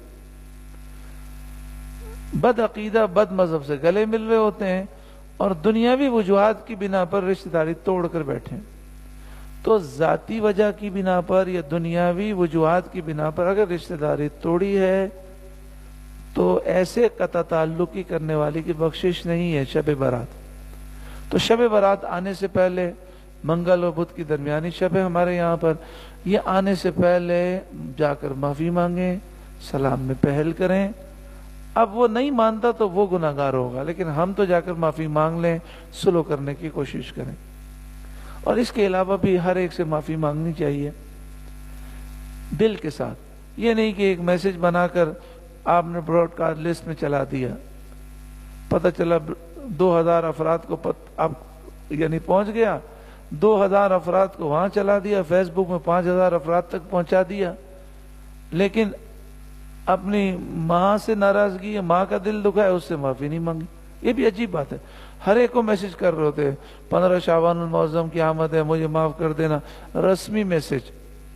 بد عقیدہ بد مذہب سے گلے مل رہے ہوتے ہیں اور دنیاوی وجوہات کی بنا پر رشتہ داری توڑ کر بیٹھے ہیں. تو ذاتی وجہ کی بنا پر یا دنیاوی وجوہات کی بنا پر اگر رشتہ داری توڑی ہے تو ایسے قطع تعلقی کرنے والی کی بخشش نہیں ہے. شب برات، تو شب برات آنے سے پہلے، منگل اور بدھ کی درمیانی شب ہے ہمارے یہاں پر، یہ آنے سے پہلے جا کر معافی مانگیں، سلام میں پہل کریں. اب وہ نہیں مانتا تو وہ گناہ گار ہوگا، لیکن ہم تو جا کر معافی مانگ لیں، صلح کرنے کی کوشش کریں. اور اس کے علاوہ بھی ہر ایک سے معافی مانگنی چاہیے دل کے ساتھ. یہ نہیں کہ ایک میسج بنا کر آپ نے براڈ کاسٹ لسٹ میں چلا دیا، پتہ چلا 2000 افراد کو آپ یعنی پہنچ گیا، 2000 افراد کو وہاں چلا دیا، فیس بک میں 5000 افراد تک پہنچا دیا، لیکن اپنی ماں سے ناراضگی، ماں کا دل دکھا ہے، اس سے معافی نہیں مانگی. یہ بھی عجیب بات ہے. ہر ایک کو میسج کر رہے ہوتے 15 شعبان المعظم کی آمد ہے، مجھے معاف کر دینا. رسمی میسج،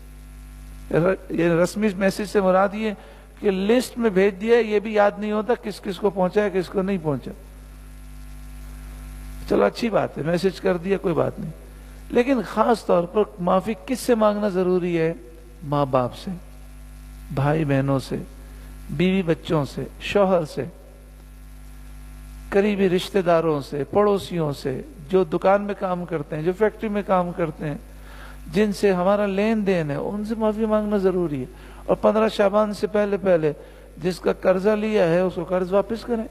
رسمی میسج سے مراد یہ کہ لسٹ میں بھیج دیا، یہ بھی یاد نہیں ہوتا کس کس کو پہنچا ہے کس کو نہیں پہنچا. چلو اچھی بات ہے، میسج کر دیا کوئی بات نہیں، لیکن خاص طور پر معافی کس سے مانگنا ضروری ہے؟ ماں باپ سے، بھائی بہنوں سے، بیوی بچوں سے، شوہر سے، قریبی رشتہ داروں سے، پڑوسیوں سے، جو دکان میں کام کرتے ہیں، جو فیکٹری میں کام کرتے ہیں، جن سے ہمارا لین دین ہے، ان سے معافی مانگنا ضروری ہے. اور 15 شعبان سے پہلے جس کا قرضہ لیا ہے اس کو قرض واپس کریں،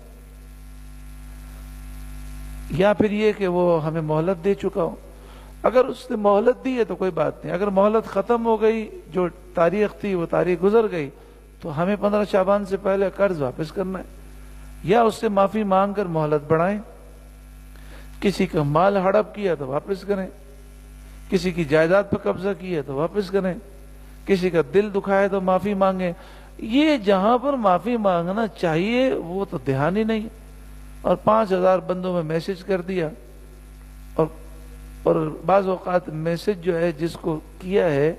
یا پھر یہ کہ وہ ہمیں مہلت دے چکا ہو. اگر اس نے مہلت دی ہے تو کوئی بات نہیں، اگر مہلت ختم ہو گئی، جو تاریخ تھی وہ تاریخ گزر گئی، تو ہمیں 15 شعبان سے پہلے قرض واپس کرنا ہے، یا اس سے معافی مانگ کر مہلت بڑھائیں. کسی کا مال ہڑپ کیا تو واپس کریں، کسی کی جائیداد پر قبضہ کیا تو واپس کریں، کسی کا دل دکھائے تو معافی مانگیں. یہ جہاں پر معافی مانگنا چاہیے وہ تو دھیان ہی نہیں. اور 5000 بندوں میں میسج کر دیا، اور بعض اوقات میسج جو ہے جس کو کیا ہے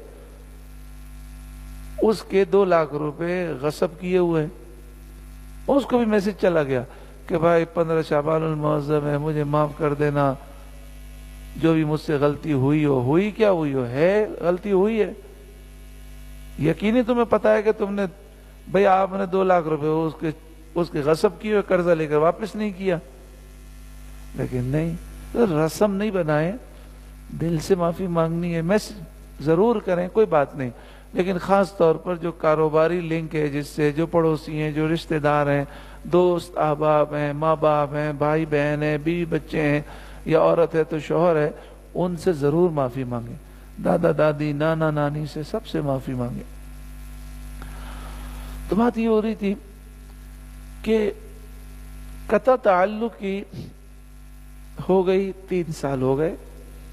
اس کے 2 لاکھ روپے غصب کیے ہوئے، اس کو بھی میسج چلا گیا کہ بھائی 15 شعبان المعظم ہے، مجھے معاف کر دینا، جو بھی مجھ سے غلطی ہوئی ہو، ہوئی کیا ہوئی ہو، ہے غلطی ہوئی ہے، یقینی تمہیں پتا ہے کہ تم نے بھئی آپ نے 2 لاکھ روپے اس کے غصب کیے ہوئے قرضہ لے کر واپس نہیں کیا، لیکن نہیں، رسم نہیں بنائیں، دل سے معافی مانگنی ہے، میسج ضرور کریں، کوئی بات نہیں، لیکن خاص طور پر جو کاروباری لنک ہے، جس سے جو پڑوسی ہیں، جو رشتہ دار ہیں، دوست احباب ہیں، ماں باپ ہیں، بھائی بہن ہیں، بیوی بچے ہیں، یا عورت ہے تو شوہر ہے، ان سے ضرور معافی مانگیں، دادا دادی نانا نانی سے سب سے معافی مانگیں۔ تو بات یہ ہو رہی تھی کہ قطع تعلق کی ہو گئی، 3 سال ہو گئے،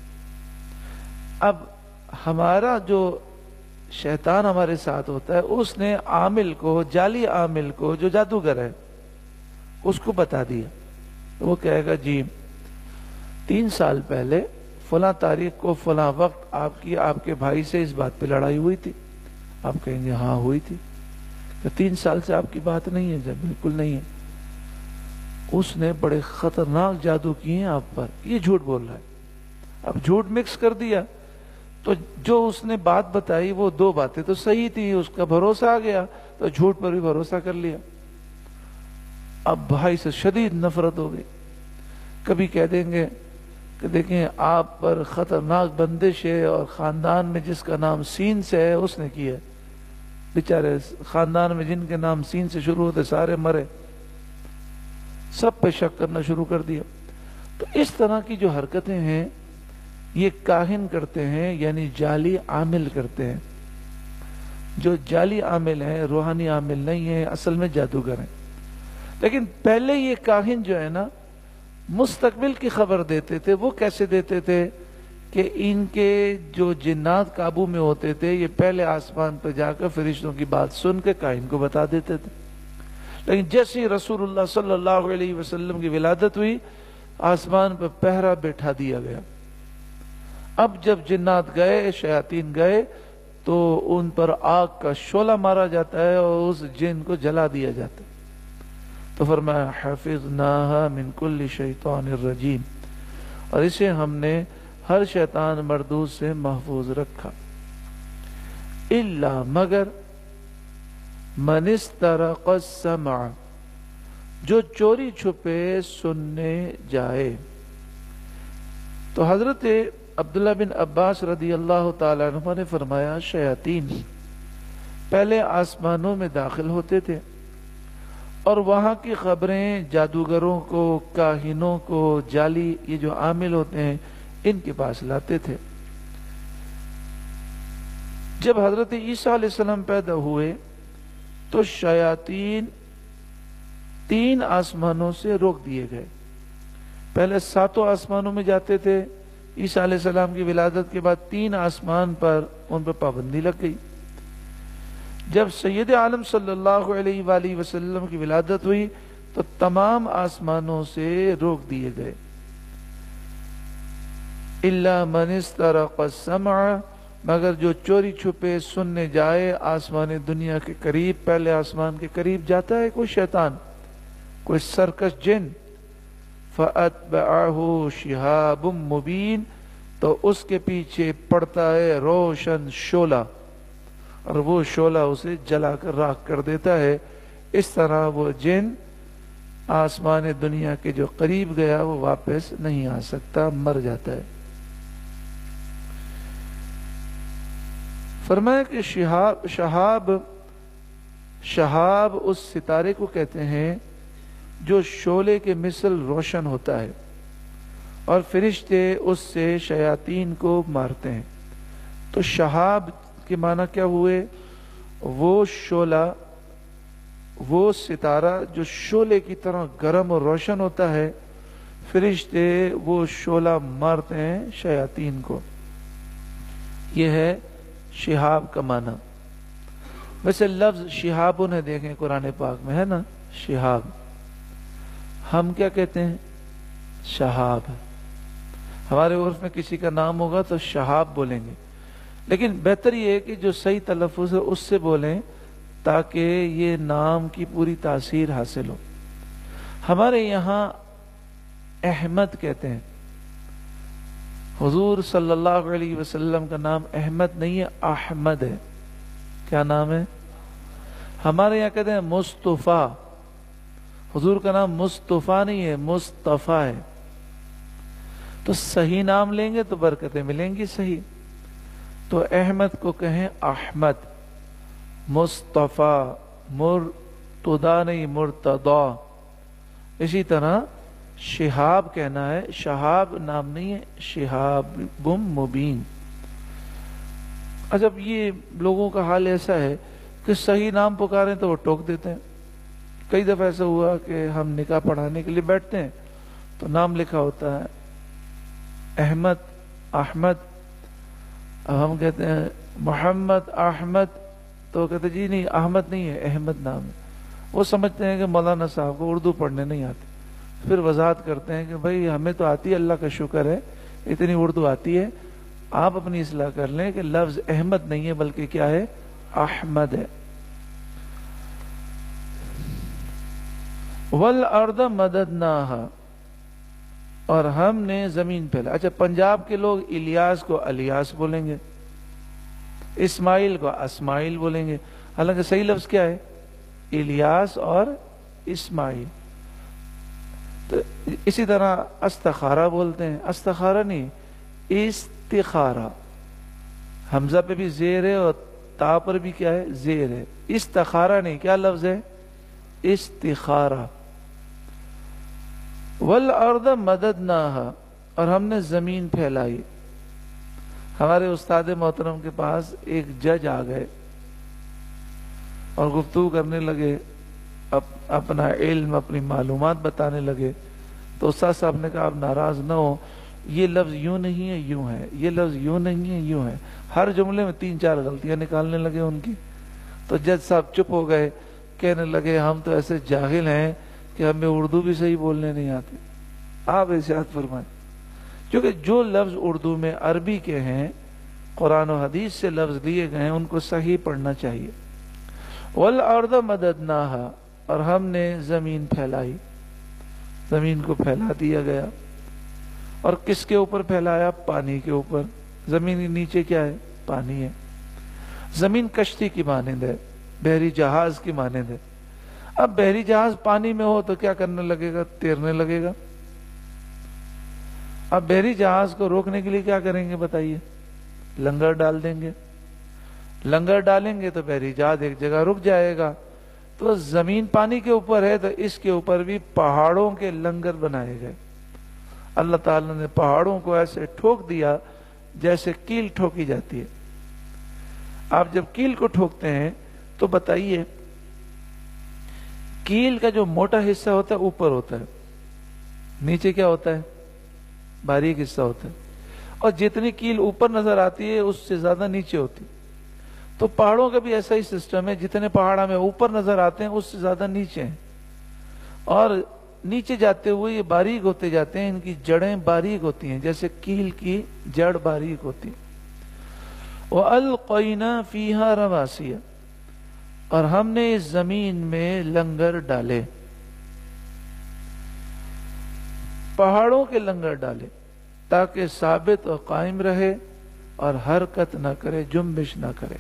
اب ہمارا جو شیطان ہمارے ساتھ ہوتا ہے، اس نے عامل کو، جعلی عامل کو، جو جادوگر ہے، اس کو بتا دیا، وہ کہے گا جی 3 سال پہلے فلاں تاریخ کو فلاں وقت آپ کے بھائی سے اس بات پہ لڑائی ہوئی تھی، آپ کہیں گے ہاں ہوئی تھی، کہ 3 سال سے آپ کی بات نہیں ہے، جب بالکل نہیں ہے، اس نے بڑے خطرناک جادو کیے ہیں آپ پر، یہ جھوٹ بول رہا ہے، اب جھوٹ مکس کر دیا، تو جو اس نے بات بتائی وہ 2 باتیں تو صحیح تھی، اس کا بھروسہ آ گیا تو جھوٹ پر بھی بھروسہ کر لیا، اب بھائی سے شدید نفرت ہو گئی، کبھی کہہ دیں گے کہ دیکھیں آپ پر خطرناک بندش ہے، اور خاندان میں جس کا نام سین سے ہے اس نے کیا ہے، بیچارے خاندان میں جن کے نام سین سے شروع ہوتے سارے مرے، سب پہ شک کرنا شروع کر دیا۔ تو اس طرح کی جو حرکتیں ہیں یہ کاہن کرتے ہیں، یعنی جعلی عامل کرتے ہیں، جو جعلی عامل ہیں، روحانی عامل نہیں ہیں، اصل میں جادوگر ہیں۔ لیکن پہلے یہ کاہن جو ہے نا مستقبل کی خبر دیتے تھے، وہ کیسے دیتے تھے کہ ان کے جو جنات قابو میں ہوتے تھے، یہ پہلے آسمان پہ جا کر فرشتوں کی بات سن کے کاہن کو بتا دیتے تھے، لیکن جیسے ہی رسول اللہ صلی اللہ علیہ وسلم کی ولادت ہوئی، آسمان پہ پہرا بٹھا دیا گیا، اب جب جنات گئے، شیاطین گئے، تو ان پر آگ کا شعلہ مارا جاتا ہے اور اس جن کو جلا دیا جاتا ہے، تو فرمایا حفظناها من کل شیطان الرجیم، اور اسے ہم نے ہر شیطان مردود سے محفوظ رکھا، الا مگر من استرق السمع، جو چوری چھپے سننے جائے۔ تو حضرت عبداللہ بن عباس رضی اللہ تعالیٰ عنہ نے فرمایا شیاطین پہلے آسمانوں میں داخل ہوتے تھے اور وہاں کی خبریں جادوگروں کو، کاہنوں کو، جعلی یہ جو عامل ہوتے ہیں ان کے پاس لاتے تھے۔ جب حضرت عیسیٰ علیہ السلام پیدا ہوئے تو شیاطین 3 آسمانوں سے روک دیے گئے، پہلے 7 آسمانوں میں جاتے تھے، عیسیٰ علیہ السلام کی ولادت کے بعد 3 آسمان پر ان پر پابندی لگ گئی۔ جب سید عالم صلی اللہ علیہ وآلہ وسلم کی ولادت ہوئی تو تمام آسمانوں سے روک دیے گئے، الا من استرق السمع، مگر جو چوری چھپے سننے جائے، آسمان دنیا کے قریب، پہلے آسمان کے قریب جاتا ہے کوئی شیطان، کوئی سرکش جن، فَأَتْبَعَهُ شِهَابٌ مُبِينٌ، تو اس کے پیچھے پڑتا ہے روشن شعلہ، اور وہ شعلہ اسے جلا کر راکھ کر دیتا ہے۔ اس طرح وہ جن آسمان دنیا کے جو قریب گیا وہ واپس نہیں آ سکتا، مر جاتا ہے۔ فرمایا کہ شہاب اس ستارے کو کہتے ہیں جو شعلے کے مثل روشن ہوتا ہے، اور فرشتے اس سے شیاطین کو مارتے ہیں۔ تو شہاب کے معنی کیا ہوئے؟ وہ شعلہ، وہ ستارہ جو شعلے کی طرح گرم اور روشن ہوتا ہے، فرشتے وہ شعلہ مارتے ہیں شیاطین کو، یہ ہے شہاب کا معنی۔ ویسے لفظ شہابوں نے دیکھیں قرآن پاک میں ہے نا، شہاب ہم کیا کہتے ہیں؟ شہاب. ہمارے عرف میں کسی کا نام ہوگا تو شہاب بولیں گے، لیکن بہتر یہ ہے کہ جو صحیح تلفظ ہے اس سے بولیں تاکہ یہ نام کی پوری تاثیر حاصل ہو. ہمارے یہاں احمد کہتے ہیں. حضور صلی اللہ علیہ وسلم کا نام احمد نہیں ہے، احمد ہے. کیا نام ہے؟ ہمارے یہاں کہتے ہیں مصطفیٰ. حضور کا نام مصطفیٰ نہیں ہے، مصطفیٰ ہے. تو صحیح نام لیں گے تو برکتیں ملیں گی صحیح. تو احمد کو کہیں احمد، مصطفیٰ، مرتضیٰ نہیں مرتضیٰ. اسی طرح شہاب کہنا ہے، شہاب نام نہیں ہے، شہاب مبین. اچھا یہ لوگوں کا حال ایسا ہے کہ صحیح نام پکاریں تو وہ ٹوک دیتے ہیں. کئی دفعہ ایسا ہوا کہ ہم نکاح پڑھانے کے لیے بیٹھتے ہیں تو نام لکھا ہوتا ہے احمد احمد، اب ہم کہتے ہیں محمد احمد، تو کہتے جی نہیں احمد نہیں ہے، احمد نام ہے. وہ سمجھتے ہیں کہ مولانا صاحب کو اردو پڑھنے نہیں آتی. پھر وضاحت کرتے ہیں کہ بھائی ہمیں تو آتی ہے، اللہ کا شکر ہے اتنی اردو آتی ہے، آپ اپنی اصلاح کر لیں کہ لفظ احمد نہیں ہے بلکہ کیا ہے؟ احمد ہے. وَالْأَرْضَ مَدَدْنَاهَا، اور ہم نے زمین پھیلا. اچھا پنجاب کے لوگ الیاس کو الیاس بولیں گے، اسماعیل کو اسماعیل بولیں گے، حالانکہ صحیح لفظ کیا ہے؟ الیاس اور اسماعیل. تو اسی طرح استخارہ بولتے ہیں، استخارہ نہیں استخارہ. حمزہ پہ بھی زیر ہے اور تا پر بھی کیا ہے؟ زیر ہے. استخارہ نہیں، کیا لفظ ہے؟ استخارہ. وَالْأَرْضَ مَدَدْنَاهَا، اور ہم نے زمین پھیلائی. ہمارے استاد محترم کے پاس ایک جج آ گئے اور گفتگو کرنے لگے، اپنا علم اپنی معلومات بتانے لگے. تو استاد صاحب نے کہا آپ ناراض نہ ہو، یہ لفظ یوں نہیں ہے یوں ہے، یہ لفظ یوں نہیں ہے یوں ہے. ہر جملے میں 3-4 غلطیاں نکالنے لگے ان کی. تو جج صاحب چپ ہو گئے، کہنے لگے ہم تو ایسے جاہل ہیں کہ ہمیں اردو بھی صحیح بولنے نہیں آتی. آپ ارشاد فرمائیں. کیونکہ جو لفظ اردو میں عربی کے ہیں، قرآن و حدیث سے لفظ لیے گئے ہیں، ان کو صحیح پڑھنا چاہیے. وَالْأَرْضَ مَدَدْنَاهَا، اور ہم نے زمین پھیلائی. زمین کو پھیلا دیا گیا. اور کس کے اوپر پھیلایا؟ پانی کے اوپر. زمین کے نیچے کیا ہے؟ پانی ہے. زمین کشتی کی مانند ہے، بحری جہاز کی مانند ہے. اب بحری جہاز پانی میں ہو تو کیا کرنے لگے گا؟ تیرنے لگے گا. اب بحری جہاز کو روکنے کے لیے کیا کریں گے بتائیے؟ لنگر ڈال دیں گے. لنگر ڈالیں گے تو بحری جہاز ایک جگہ رک جائے گا. تو زمین پانی کے اوپر ہے تو اس کے اوپر بھی پہاڑوں کے لنگر بنائے گئے. اللہ تعالیٰ نے پہاڑوں کو ایسے ٹھوک دیا جیسے کیل ٹھوکی جاتی ہے. آپ جب کیل کو ٹھوکتے ہیں تو بتائیے کیل کا جو موٹا حصہ ہوتا ہے اوپر ہوتا ہے، نیچے کیا ہوتا ہے؟ باریک حصہ ہوتا ہے. اور جتنی کیل اوپر نظر آتی ہے اس سے زیادہ نیچے ہوتی. تو پہاڑوں کا بھی ایسا ہی سسٹم ہے، جتنے پہاڑ ہمیں اوپر نظر آتے ہیں اس سے زیادہ نیچے ہیں. اور نیچے جاتے ہوئے یہ باریک ہوتے جاتے ہیں، ان کی جڑیں باریک ہوتی ہیں جیسے کیل کی جڑ باریک ہوتی. وَأَلْقَيْنَا فِيهَا رَوَاسِيَ، اور ہم نے اس زمین میں لنگر ڈالے، پہاڑوں کے لنگر ڈالے تاکہ ثابت اور قائم رہے اور حرکت نہ کرے، جنبش نہ کرے.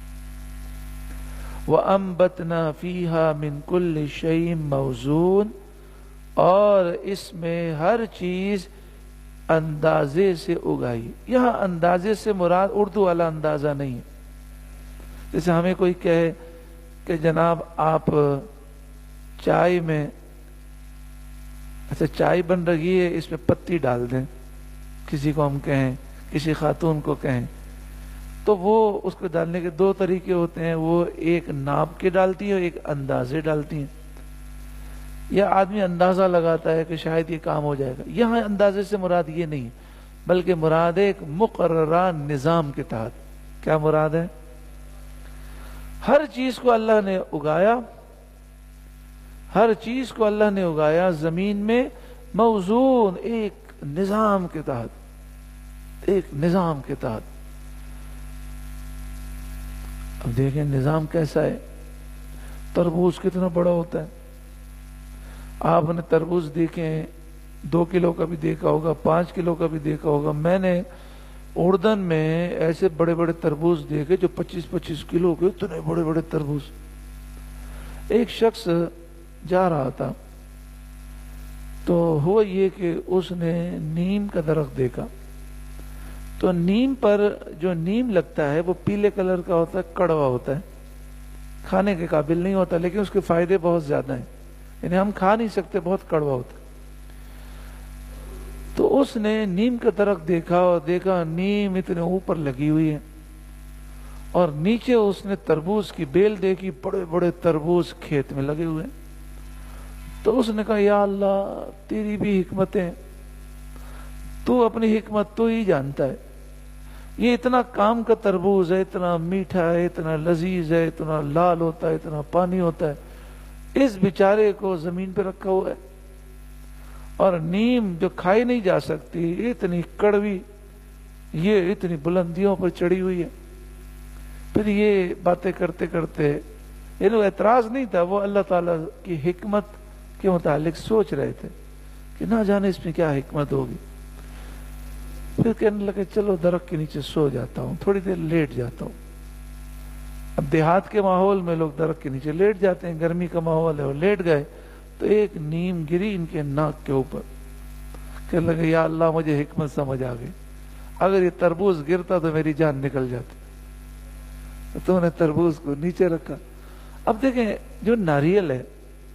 وَأَنبَتْنَا فِيهَا مِن كُلِّ شَيْءٍ مَوْزُونٍ، اور اس میں ہر چیز اندازے سے اگائی. یہاں اندازے سے مراد اردو والا اندازہ نہیں ہے. جیسے ہمیں کوئی کہے کہ جناب آپ چائے میں، اچھا چائے بن رہی ہے اس میں پتی ڈال دیں، کسی کو ہم کہیں، کسی خاتون کو کہیں، تو وہ اس کو ڈالنے کے 2 طریقے ہوتے ہیں. وہ ایک ناپ کے ڈالتی ہے اور ایک اندازے ڈالتی ہیں. یا آدمی اندازہ لگاتا ہے کہ شاید یہ کام ہو جائے گا. یہاں اندازے سے مراد یہ نہیں بلکہ مراد ایک مقررہ نظام کے تحت. کیا مراد ہے؟ ہر چیز کو اللہ نے اگایا ہر چیز کو اللہ نے اگایا زمین میں موزون، ایک نظام کے تحت، ایک نظام کے تحت۔ اب دیکھیں نظام کیسا ہے۔ تربوز کتنا بڑا ہوتا ہے، آپ نے تربوز دیکھیں، 2 کلو کا بھی دیکھا ہوگا، 5 کلو کا بھی دیکھا ہوگا۔ میں نے اردن میں ایسے بڑے بڑے تربوز دیکھے جو 25-25 کلو کے، اتنے بڑے بڑے تربوز۔ ایک شخص جا رہا تھا تو ہوا یہ کہ اس نے نیم کا درخت دیکھا، تو نیم پر جو نیم لگتا ہے وہ پیلے کلر کا ہوتا ہے، کڑوا ہوتا ہے، کھانے کے قابل نہیں ہوتا، لیکن اس کے فائدے بہت زیادہ ہیں، یعنی ہم کھا نہیں سکتے، بہت کڑوا ہوتا ہے۔ تو اس نے نیم کا درخت دیکھا اور دیکھا نیم اتنے اوپر لگی ہوئی ہے، اور نیچے اس نے تربوز کی بیل دیکھی، بڑے بڑے تربوز کھیت میں لگے ہوئے ہیں۔ تو اس نے کہا یا اللہ تیری بھی حکمتیں، تو اپنی حکمت تو ہی جانتا ہے، یہ اتنا کام کا تربوز ہے، اتنا میٹھا ہے، اتنا لذیذ ہے، اتنا لال ہوتا ہے، اتنا پانی ہوتا ہے، اس بیچارے کو زمین پہ رکھا ہوا ہے، اور نیم جو کھائی نہیں جا سکتی، اتنی کڑوی، یہ اتنی بلندیوں پر چڑھی ہوئی ہے۔ پھر یہ باتیں کرتے کرتے، یعنی اعتراض نہیں تھا، وہ اللہ تعالیٰ کی حکمت کے متعلق سوچ رہے تھے کہ نہ جانے اس میں کیا حکمت ہوگی۔ پھر کہنے لگے چلو درخت کے نیچے سو جاتا ہوں، تھوڑی دیر لیٹ جاتا ہوں۔ اب دیہات کے ماحول میں لوگ درخت کے نیچے لیٹ جاتے ہیں، گرمی کا ماحول ہے، اور لیٹ گئے تو ایک نیم گری ان کے ناک کے اوپر۔ کہنے لگے یا اللہ مجھے حکمت سمجھ آ گئی، اگر یہ تربوز گرتا تو میری جان نکل جاتی، تو نے تربوز کو نیچے رکھا۔ اب دیکھیں جو ناریل ہے،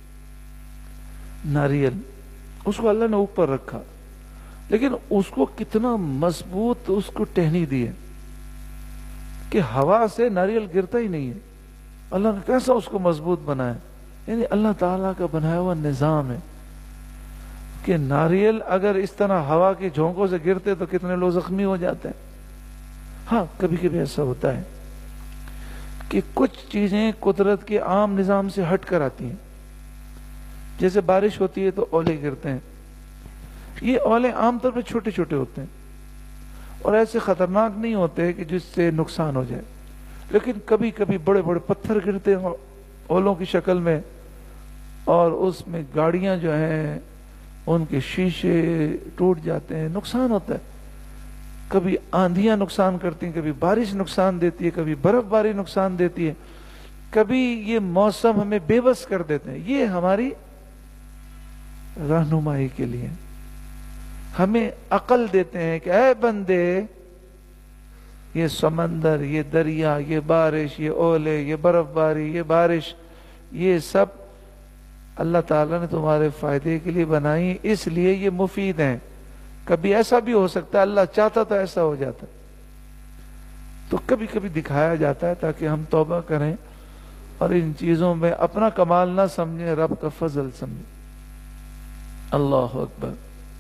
ناریل اس کو اللہ نے اوپر رکھا، لیکن اس کو کتنا مضبوط اس کو ٹہنی دی ہے کہ ہوا سے ناریل گرتا ہی نہیں ہے۔ اللہ نے کیسا اس کو مضبوط بنایا، یعنی اللہ تعالیٰ کا بنایا ہوا نظام ہے کہ ناریل اگر اس طرح ہوا کے جھونکوں سے گرتے تو کتنے لوگ زخمی ہو جاتے ہیں۔ ہاں کبھی کبھی ایسا ہوتا ہے کہ کچھ چیزیں قدرت کے عام نظام سے ہٹ کر آتی ہیں، جیسے بارش ہوتی ہے تو اولے گرتے ہیں، یہ اولے عام طور پہ چھوٹے چھوٹے ہوتے ہیں اور ایسے خطرناک نہیں ہوتے کہ جس سے نقصان ہو جائے، لیکن کبھی کبھی بڑے بڑے پتھر گرتے ہیں اولوں کی شکل میں، اور اس میں گاڑیاں جو ہیں ان کے شیشے ٹوٹ جاتے ہیں، نقصان ہوتا ہے۔ کبھی آندھیاں نقصان کرتی ہیں، کبھی بارش نقصان دیتی ہے، کبھی برف باری نقصان دیتی ہے، کبھی یہ موسم ہمیں بے بس کر دیتے ہیں۔ یہ ہماری رہنمائی کے لیے ہمیں عقل دیتے ہیں کہ اے بندے، یہ سمندر، یہ دریا، یہ بارش، یہ اولے، یہ برف باری، یہ بارش، یہ سب اللہ تعالیٰ نے تمہارے فائدے کے لیے بنائی، اس لیے یہ مفید ہیں۔ کبھی ایسا بھی ہو سکتا ہے اللہ چاہتا تو ایسا ہو جاتا، تو کبھی کبھی دکھایا جاتا ہے تاکہ ہم توبہ کریں اور ان چیزوں میں اپنا کمال نہ سمجھیں، رب کا فضل سمجھیں۔ اللہ اکبر۔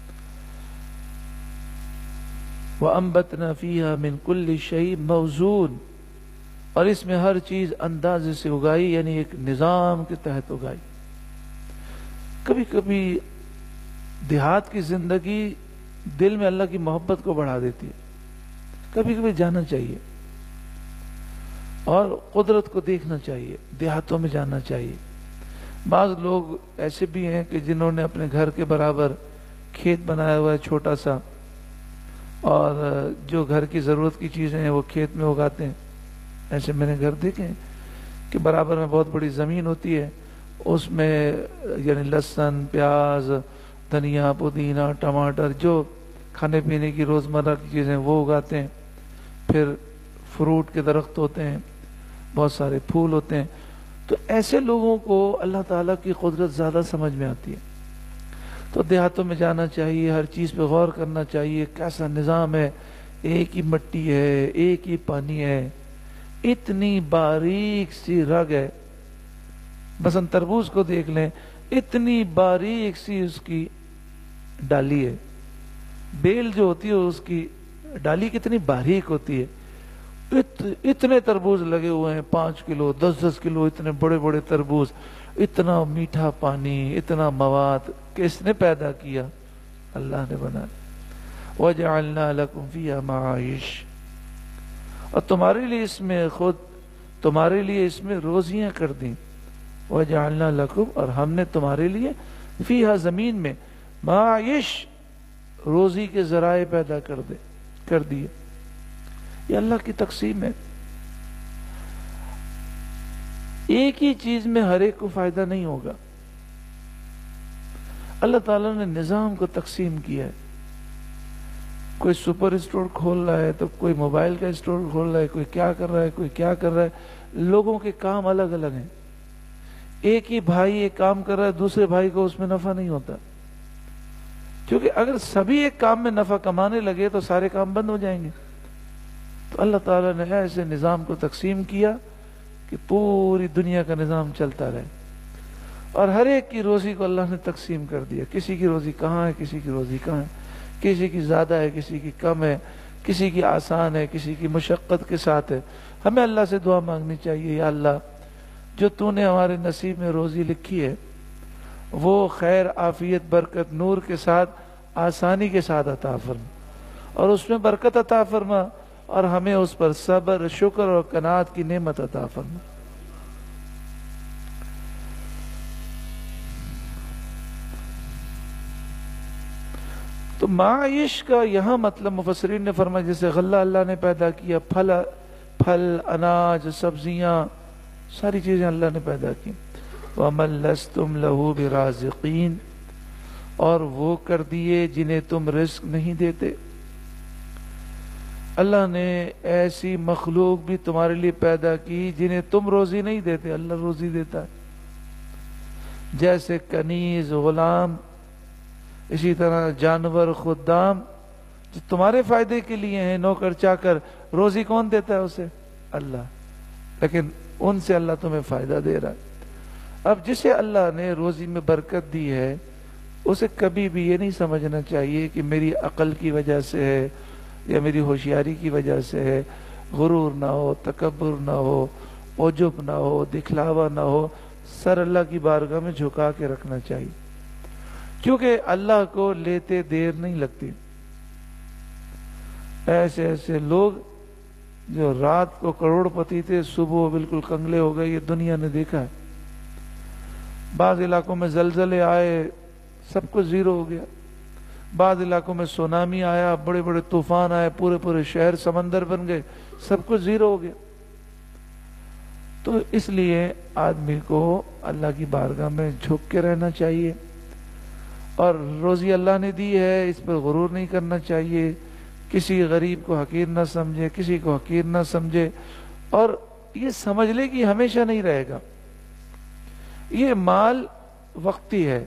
وَأَنبَتْنَا فِيهَا مِن كُلِّ شَيْءٍ مَوْزُونٍ، اور اس میں ہر چیز اندازے سے اگائی، یعنی ایک نظام کے تحت اگائی۔ کبھی کبھی دیہات کی زندگی دل میں اللہ کی محبت کو بڑھا دیتی ہے، کبھی کبھی جانا چاہیے اور قدرت کو دیکھنا چاہیے، دیہاتوں میں جانا چاہیے۔ بعض لوگ ایسے بھی ہیں کہ جنہوں نے اپنے گھر کے برابر کھیت بنایا ہوا ہے چھوٹا سا، اور جو گھر کی ضرورت کی چیزیں ہیں وہ کھیت میں اگاتے ہیں۔ ایسے میں نے گھر دیکھے ہیں کہ برابر میں بہت بڑی زمین ہوتی ہے، اس میں یعنی لہسن، پیاز، دھنیا، پودینہ، ٹماٹر، جو کھانے پینے کی روزمرہ کی چیزیں وہ اگاتے ہیں۔ پھر فروٹ کے درخت ہوتے ہیں، بہت سارے پھول ہوتے ہیں۔ تو ایسے لوگوں کو اللہ تعالیٰ کی قدرت زیادہ سمجھ میں آتی ہے۔ تو دیہاتوں میں جانا چاہیے، ہر چیز پہ غور کرنا چاہیے، کیسا نظام ہے، ایک ہی مٹی ہے، ایک ہی پانی ہے، اتنی باریک سی رگ ہے۔ مثلا تربوز کو دیکھ لیں، اتنی باریک سی اس کی ڈالی ہے، بیل جو ہوتی ہے اس کی ڈالی کتنی باریک ہوتی ہے۔ اتنے تربوز لگے ہوئے ہیں، 5 کلو 10 کلو اتنے بڑے بڑے تربوز، اتنا میٹھا پانی، اتنا مواد کس نے پیدا کیا؟ اللہ نے بنایا۔ وَجَعَلْنَا لَكُمْ فِيهَا مَعَائِشَ، اور تمہارے لیے اس میں تمہارے لیے اس میں روزیاں کر دیں۔ وَجَعَلْنَا لَكُمْ، اور ہم نے تمہارے لیے فیہا زمین میں معائش روزی کے ذرائع پیدا کر دیے۔ یہ اللہ کی تقسیم ہے۔ ایک ہی چیز میں ہر ایک کو فائدہ نہیں ہوگا۔ اللہ تعالیٰ نے نظام کو تقسیم کیا ہے۔ کوئی سپر اسٹور کھول رہا ہے تو کوئی موبائل کا اسٹور کھول رہا ہے، کوئی کیا کر رہا ہے، کوئی کیا کر رہا ہے۔ لوگوں کے کام الگ الگ ہیں۔ ایک ہی بھائی ایک کام کر رہا ہے، دوسرے بھائی کو اس میں نفع نہیں ہوتا، کیونکہ اگر سبھی ایک کام میں نفع کمانے لگے تو سارے کام بند ہو جائیں گے۔ تو اللہ تعالیٰ نے ایسے نظام کو تقسیم کیا کہ پوری دنیا کا نظام چلتا رہے، اور ہر ایک کی روزی کو اللہ نے تقسیم کر دیا۔ کسی کی روزی کہاں ہے، کسی کی روزی کہاں ہے، کسی کی زیادہ ہے، کسی کی کم ہے، کسی کی آسان ہے، کسی کی مشقت کے ساتھ ہے۔ ہمیں اللہ سے دعا مانگنی چاہیے، یا اللہ جو تو نے ہمارے نصیب میں روزی لکھی ہے وہ خیر، عافیت، برکت، نور کے ساتھ، آسانی کے ساتھ عطا فرما، اور اس میں برکت عطا فرما، اور ہمیں اس پر صبر، شکر اور قناعت کی نعمت عطا فرما۔ تو معائش کا یہاں مطلب مفسرین نے فرمایا جیسے غلہ اللہ نے پیدا کیا، پھل، اناج، سبزیاں، ساری چیزیں اللہ نے پیدا کی۔ وَمَن لَسْتُمْ لَهُ بِرَازِقِينَ، اور وہ کر دیے جنہیں تم رزق نہیں دیتے۔ اللہ نے ایسی مخلوق بھی تمہارے لیے پیدا کی جنہیں تم روزی نہیں دیتے، اللہ روزی دیتا ہے۔ جیسے کنیز، غلام، اسی طرح جانور، خدام جو تمہارے فائدے کے لیے ہیں، نوکر چاکر، روزی کون دیتا ہے اسے؟ اللہ، لیکن ان سے اللہ تمہیں فائدہ دے رہا ہے۔ اب جسے اللہ نے روزی میں برکت دی ہے اسے کبھی بھی یہ نہیں سمجھنا چاہیے کہ میری عقل کی وجہ سے ہے یا میری ہوشیاری کی وجہ سے ہے۔ غرور نہ ہو، تکبر نہ ہو، عجب نہ ہو، دکھلاوا نہ ہو، سر اللہ کی بارگاہ میں جھکا کے رکھنا چاہیے، کیونکہ اللہ کو لیتے دیر نہیں لگتی۔ ایسے لوگ جو رات کو کروڑ پتی تھے، صبح بالکل کنگلے ہو گئے، یہ دنیا نے دیکھا ہے۔ بعض علاقوں میں زلزلے آئے، سب کچھ زیرو ہو گیا۔ بعض علاقوں میں سونامی آیا، بڑے بڑے طوفان آئے، پورے شہر سمندر بن گئے، سب کچھ زیرو ہو گیا۔ تو اس لیے آدمی کو اللہ کی بارگاہ میں جھک کے رہنا چاہیے، اور روزی اللہ نے دی ہے اس پر غرور نہیں کرنا چاہیے، کسی غریب کو حقیر نہ سمجھے، کسی کو حقیر نہ سمجھے، اور یہ سمجھ لے کہ ہمیشہ نہیں رہے گا۔ یہ مال وقتی ہے،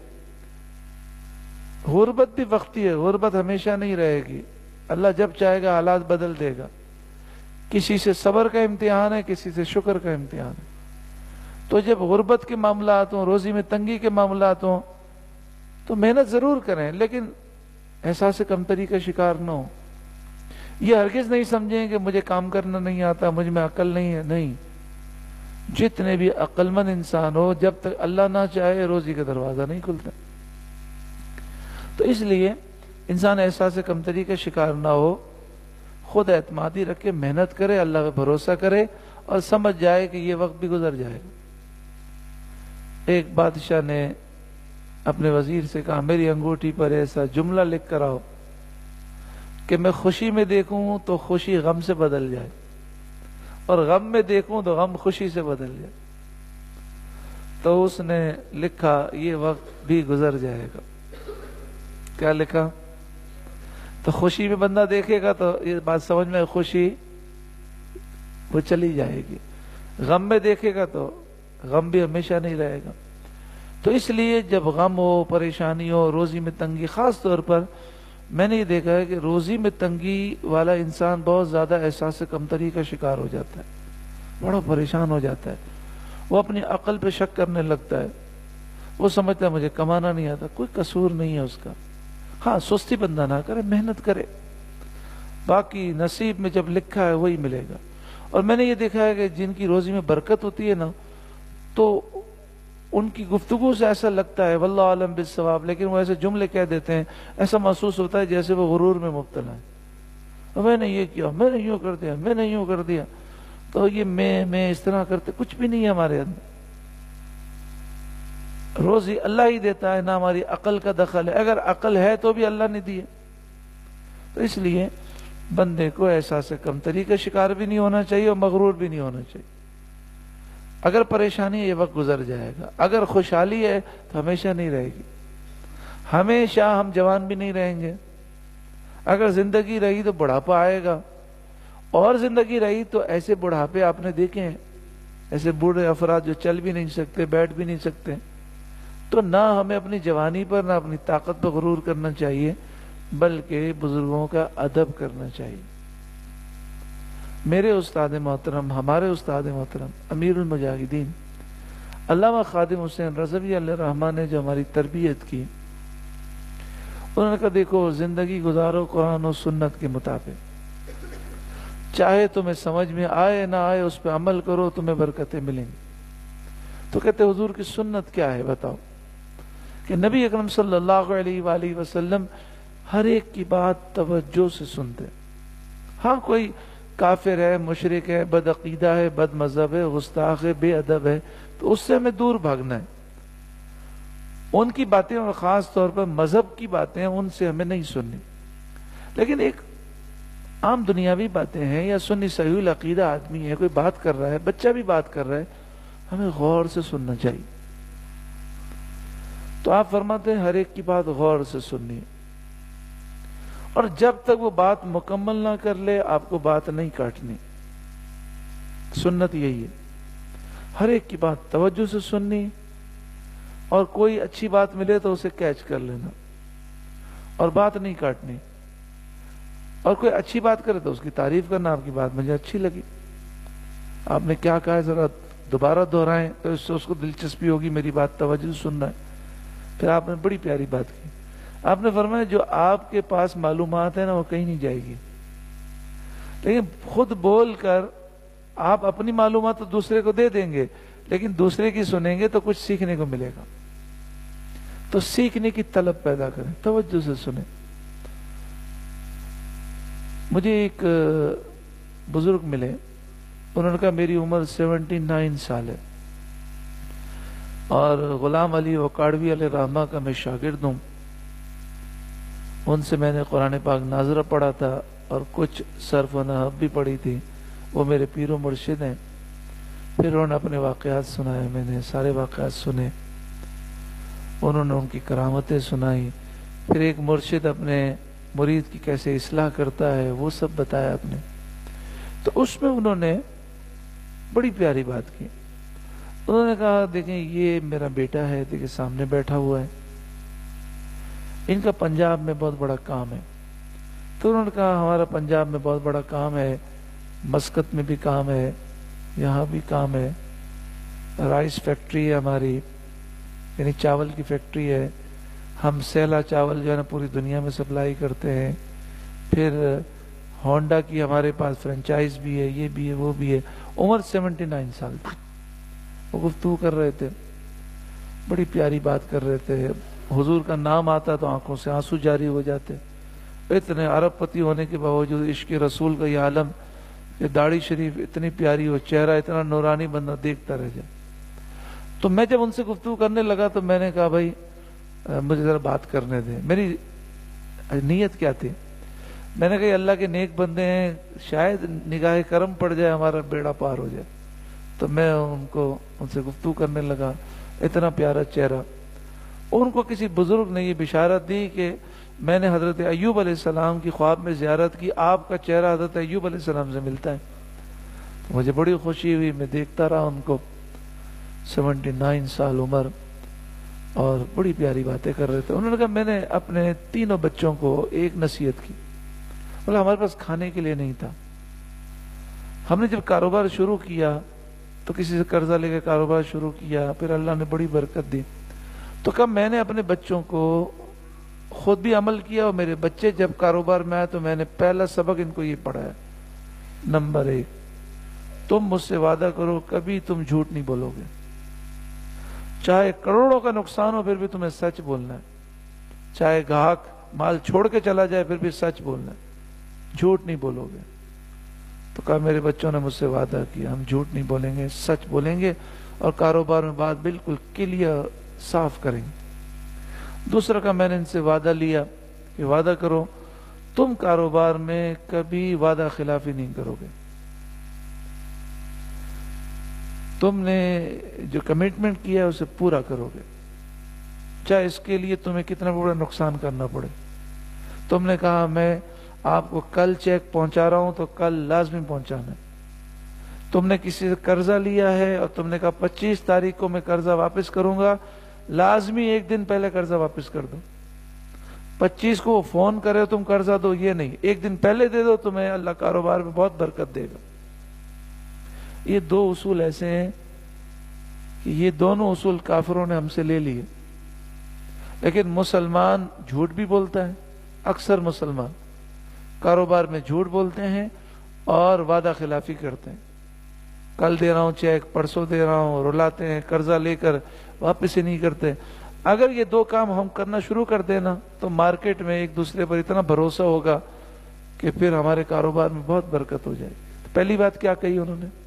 غربت بھی وقتی ہے، غربت ہمیشہ نہیں رہے گی۔ اللہ جب چاہے گا حالات بدل دے گا۔ کسی سے صبر کا امتحان ہے، کسی سے شکر کا امتحان ہے۔ تو جب غربت کے معاملات ہوں، روزی میں تنگی کے معاملات ہوں تو محنت ضرور کریں، لیکن احساس کمتری کا شکار نہ ہو۔ یہ ہرگز نہیں سمجھیں کہ مجھے کام کرنا نہیں آتا، مجھ میں عقل نہیں ہے، نہیں۔ جتنے بھی عقل مند انسان ہو، جب تک اللہ نہ چاہے روزی کا دروازہ نہیں کھلتا۔ تو اس لیے انسان احساس کمتری کا شکار نہ ہو، خود اعتمادی رکھے، محنت کرے، اللہ پہ بھروسہ کرے، اور سمجھ جائے کہ یہ وقت بھی گزر جائے گا۔ ایک بادشاہ نے اپنے وزیر سے کہا میری انگوٹھی پر ایسا جملہ لکھ کر آؤ کہ میں خوشی میں دیکھوں تو خوشی غم سے بدل جائے، اور غم میں دیکھوں تو غم خوشی سے بدل جائے۔ تو اس نے لکھا یہ وقت بھی گزر جائے گا۔ کیا لکھا؟ تو خوشی میں بندہ دیکھے گا تو یہ بات سمجھ میں، خوشی وہ چلی جائے گی، غم میں دیکھے گا تو غم بھی ہمیشہ نہیں رہے گا۔ تو اس لیے جب غم ہو، پریشانی ہو، روزی میں تنگی، خاص طور پر میں نے یہ دیکھا ہے کہ روزی میں تنگی والا انسان بہت زیادہ احساس کمتری کا شکار ہو جاتا ہے، بڑا پریشان ہو جاتا ہے، وہ اپنی عقل پہ شک کرنے لگتا ہے، وہ سمجھتا ہے مجھے کمانا نہیں آتا۔ کوئی قصور نہیں ہے اس کا، ہاں سستی بندہ نہ کرے، محنت کرے، باقی نصیب میں جب لکھا ہے وہی ملے گا۔ اور میں نے یہ دیکھا ہے کہ جن کی روزی میں برکت ہوتی ہے نا، تو ان کی گفتگو سے ایسا لگتا ہے واللہ عالم بالصواب، لیکن وہ ایسے جملے کہہ دیتے ہیں، ایسا محسوس ہوتا ہے جیسے وہ غرور میں مبتلا ہے، میں نے یہ کیا، میں نے یوں کر دیا، میں نے یوں کر دیا. تو یہ میں اس طرح کرتے کچھ بھی نہیں ہے ہمارے اندر. روزی اللہ ہی دیتا ہے، نہ ہماری عقل کا دخل ہے. اگر عقل ہے تو بھی اللہ نے دی ہے. تو اس لیے بندے کو احساس کمتری کا شکار بھی نہیں ہونا چاہیے اور مغرور بھی نہیں ہونا چاہیے. اگر پریشانی ہے یہ وقت گزر جائے گا، اگر خوشحالی ہے تو ہمیشہ نہیں رہے گی. ہمیشہ ہم جوان بھی نہیں رہیں گے. اگر زندگی رہی تو بڑھاپا آئے گا، اور زندگی رہی تو ایسے بڑھاپے آپ نے دیکھے ہیں، ایسے بوڑھے افراد جو چل بھی نہیں سکتے، بیٹھ بھی نہیں سکتے. تو نہ ہمیں اپنی جوانی پر نہ اپنی طاقت پر غرور کرنا چاہیے، بلکہ بزرگوں کا ادب کرنا چاہیے. میرے استاد محترم، ہمارے استاد محترم امیر المجاہدین علامہ خادم حسین رضوی علیہ الرحمہ نے جو ہماری تربیت کی، انہوں نے کہا دیکھو زندگی گزارو قرآن و سنت کے مطابق، چاہے تمہیں سمجھ میں آئے نہ آئے اس پہ عمل کرو، تمہیں برکتیں ملیں گی. تو کہتے حضور کی سنت کیا ہے بتاؤ؟ کہ نبی اکرم صلی اللہ علیہ وآلہ وسلم ہر ایک کی بات توجہ سے سنتے. ہاں کوئی کافر ہے، مشرک ہے، بد عقیدہ ہے، بد مذہب ہے، گستاخ ہے، بے ادب ہے، تو اس سے ہمیں دور بھاگنا ہے. ان کی باتیں اور خاص طور پر مذہب کی باتیں ان سے ہمیں نہیں سننی. لیکن ایک عام دنیاوی باتیں ہیں یا سنی صحیح العقیدہ آدمی ہے، کوئی بات کر رہا ہے، بچہ بھی بات کر رہا ہے، ہمیں غور سے سننا چاہیے. تو آپ فرماتے ہیں ہر ایک کی بات غور سے سننی ہے، اور جب تک وہ بات مکمل نہ کر لے آپ کو بات نہیں کاٹنی. سنت یہی ہے، ہر ایک کی بات توجہ سے سننی، اور کوئی اچھی بات ملے تو اسے کیچ کر لینا اور بات نہیں کاٹنی. اور کوئی اچھی بات کرے تو اس کی تعریف کرنا، آپ کی بات مجھے اچھی لگی، آپ نے کیا کہا ہے ذرا دوبارہ دہرائیں، تو اس سے اس کو دلچسپی ہوگی میری بات توجہ سے سننا ہے. پھر آپ نے بڑی پیاری بات کی، آپ نے فرمایا جو آپ کے پاس معلومات ہے نا وہ کہیں نہیں جائے گی، لیکن خود بول کر آپ اپنی معلومات تو دوسرے کو دے دیں گے، لیکن دوسرے کی سنیں گے تو کچھ سیکھنے کو ملے گا. تو سیکھنے کی طلب پیدا کریں، توجہ سے سنیں. مجھے ایک بزرگ ملے، انہوں نے کہا میری عمر 79 سال ہے اور غلام علی وقاڑوی علیہ الرحمہ کا میں شاگرد ہوں. ان سے میں نے قرآن پاک ناظرہ پڑھا تھا اور کچھ صرف و نحو بھی پڑھی تھی. وہ میرے پیر و مرشد ہیں. پھر انہوں نے اپنے واقعات سنائے، میں نے سارے واقعات سنے. انہوں نے ان کی کرامتیں سنائی. پھر ایک مرشد اپنے مرید کی کیسے اصلاح کرتا ہے وہ سب بتایا آپ نے. تو اس میں انہوں نے بڑی پیاری بات کی. انہوں نے کہا دیکھیں یہ میرا بیٹا ہے، دیکھیں سامنے بیٹھا ہوا ہے، ان کا پنجاب میں بہت بڑا کام ہے. تو انہوں نے کہا ہمارا پنجاب میں بہت بڑا کام ہے، مسقط میں بھی کام ہے، یہاں بھی کام ہے، رائس فیکٹری ہے ہماری، یعنی چاول کی فیکٹری ہے. ہم سیلا چاول جو ہے نا پوری دنیا میں سپلائی کرتے ہیں. پھر ہونڈا کی ہمارے پاس فرنچائز بھی ہے، یہ بھی ہے وہ بھی ہے. عمر 79 سال تھی. وہ گفتگو کر رہے تھے، بڑی پیاری بات کر رہے تھے. حضور کا نام آتا تو آنکھوں سے آنسو جاری ہو جاتے. اتنے ارب پتی ہونے کے باوجود عشق رسول کا یہ عالم، یہ داڑھی شریف اتنی پیاری ہو، چہرہ اتنا نورانی، بندہ دیکھتا رہ جائے. تو میں جب ان سے گفتگو کرنے لگا تو میں نے کہا بھائی مجھے ذرا بات کرنے دیں. میری نیت کیا تھی؟ میں نے کہا اللہ کے نیک بندے ہیں، شاید نگاہ کرم پڑ جائے ہمارا بیڑا پار ہو جائے. تو میں ان سے گفتگو کرنے لگا. اتنا پیارا چہرہ. ان کو کسی بزرگ نے یہ بشارت دی کہ میں نے حضرت ایوب علیہ السلام کی خواب میں زیارت کی، آپ کا چہرہ حضرت ایوب علیہ السلام سے ملتا ہے. مجھے بڑی خوشی ہوئی، میں دیکھتا رہا ان کو. 79 سال عمر اور بڑی پیاری باتیں کر رہے تھے. انہوں نے کہا میں نے اپنے تینوں بچوں کو ایک نصیحت کی. بولا ہمارے پاس کھانے کے لیے نہیں تھا. ہم نے جب کاروبار شروع کیا تو کسی سے قرضہ لے کے کاروبار شروع کیا، پھر اللہ نے بڑی برکت دی. تو کہا میں نے اپنے بچوں کو خود بھی عمل کیا، اور میرے بچے جب کاروبار میں آئے تو میں نے پہلا سبق ان کو یہ پڑھایا. نمبر 1، تم مجھ سے وعدہ کرو کبھی تم جھوٹ نہیں بولو گے. چاہے کروڑوں کا نقصان ہو پھر بھی تمہیں سچ بولنا ہے، چاہے گاہک مال چھوڑ کے چلا جائے پھر بھی سچ بولنا ہے، جھوٹ نہیں بولو گے۔ تو کہا میرے بچوں نے مجھ سے وعدہ کیا ہم جھوٹ نہیں بولیں گے، سچ بولیں گے اور کاروبار میں بات بالکل کلیئر صاف کریں گے۔ دوسرا کا میں نے ان سے وعدہ لیا کہ وعدہ کرو تم کاروبار میں کبھی وعدہ خلافی نہیں کرو گے، تم نے جو کمٹمنٹ کیا ہے اسے پورا کرو گے، چاہے اس کے لیے تمہیں کتنا بڑا نقصان کرنا پڑے۔ تم نے کہا میں آپ کو کل چیک پہنچا رہا ہوں تو کل لازمی پہنچانا ہے۔ تم نے کسی سے قرضہ لیا ہے اور تم نے کہا 25 تاریخ کو میں قرضہ واپس کروں گا، لازمی ایک دن پہلے قرضہ واپس کر دو۔ 25 کو فون کرے تم قرضہ دو، یہ نہیں، ایک دن پہلے دے دو، تمہیں اللہ کاروبار میں بہت برکت دے گا۔ یہ دو اصول ایسے ہیں کہ یہ دونوں اصول کافروں نے ہم سے لے لیے، لیکن مسلمان جھوٹ بھی بولتا ہے، اکثر مسلمان کاروبار میں جھوٹ بولتے ہیں اور وعدہ خلافی کرتے ہیں، کل دے رہا ہوں چیک، پرسوں دے رہا ہوں، رلاتے ہیں، قرضہ لے کر واپس ہی نہیں کرتے۔ اگر یہ دو کام ہم کرنا شروع کر دینا تو مارکیٹ میں ایک دوسرے پر اتنا بھروسہ ہوگا کہ پھر ہمارے کاروبار میں بہت برکت ہو جائے گی۔ پہلی بات کیا کہی انہوں نے؟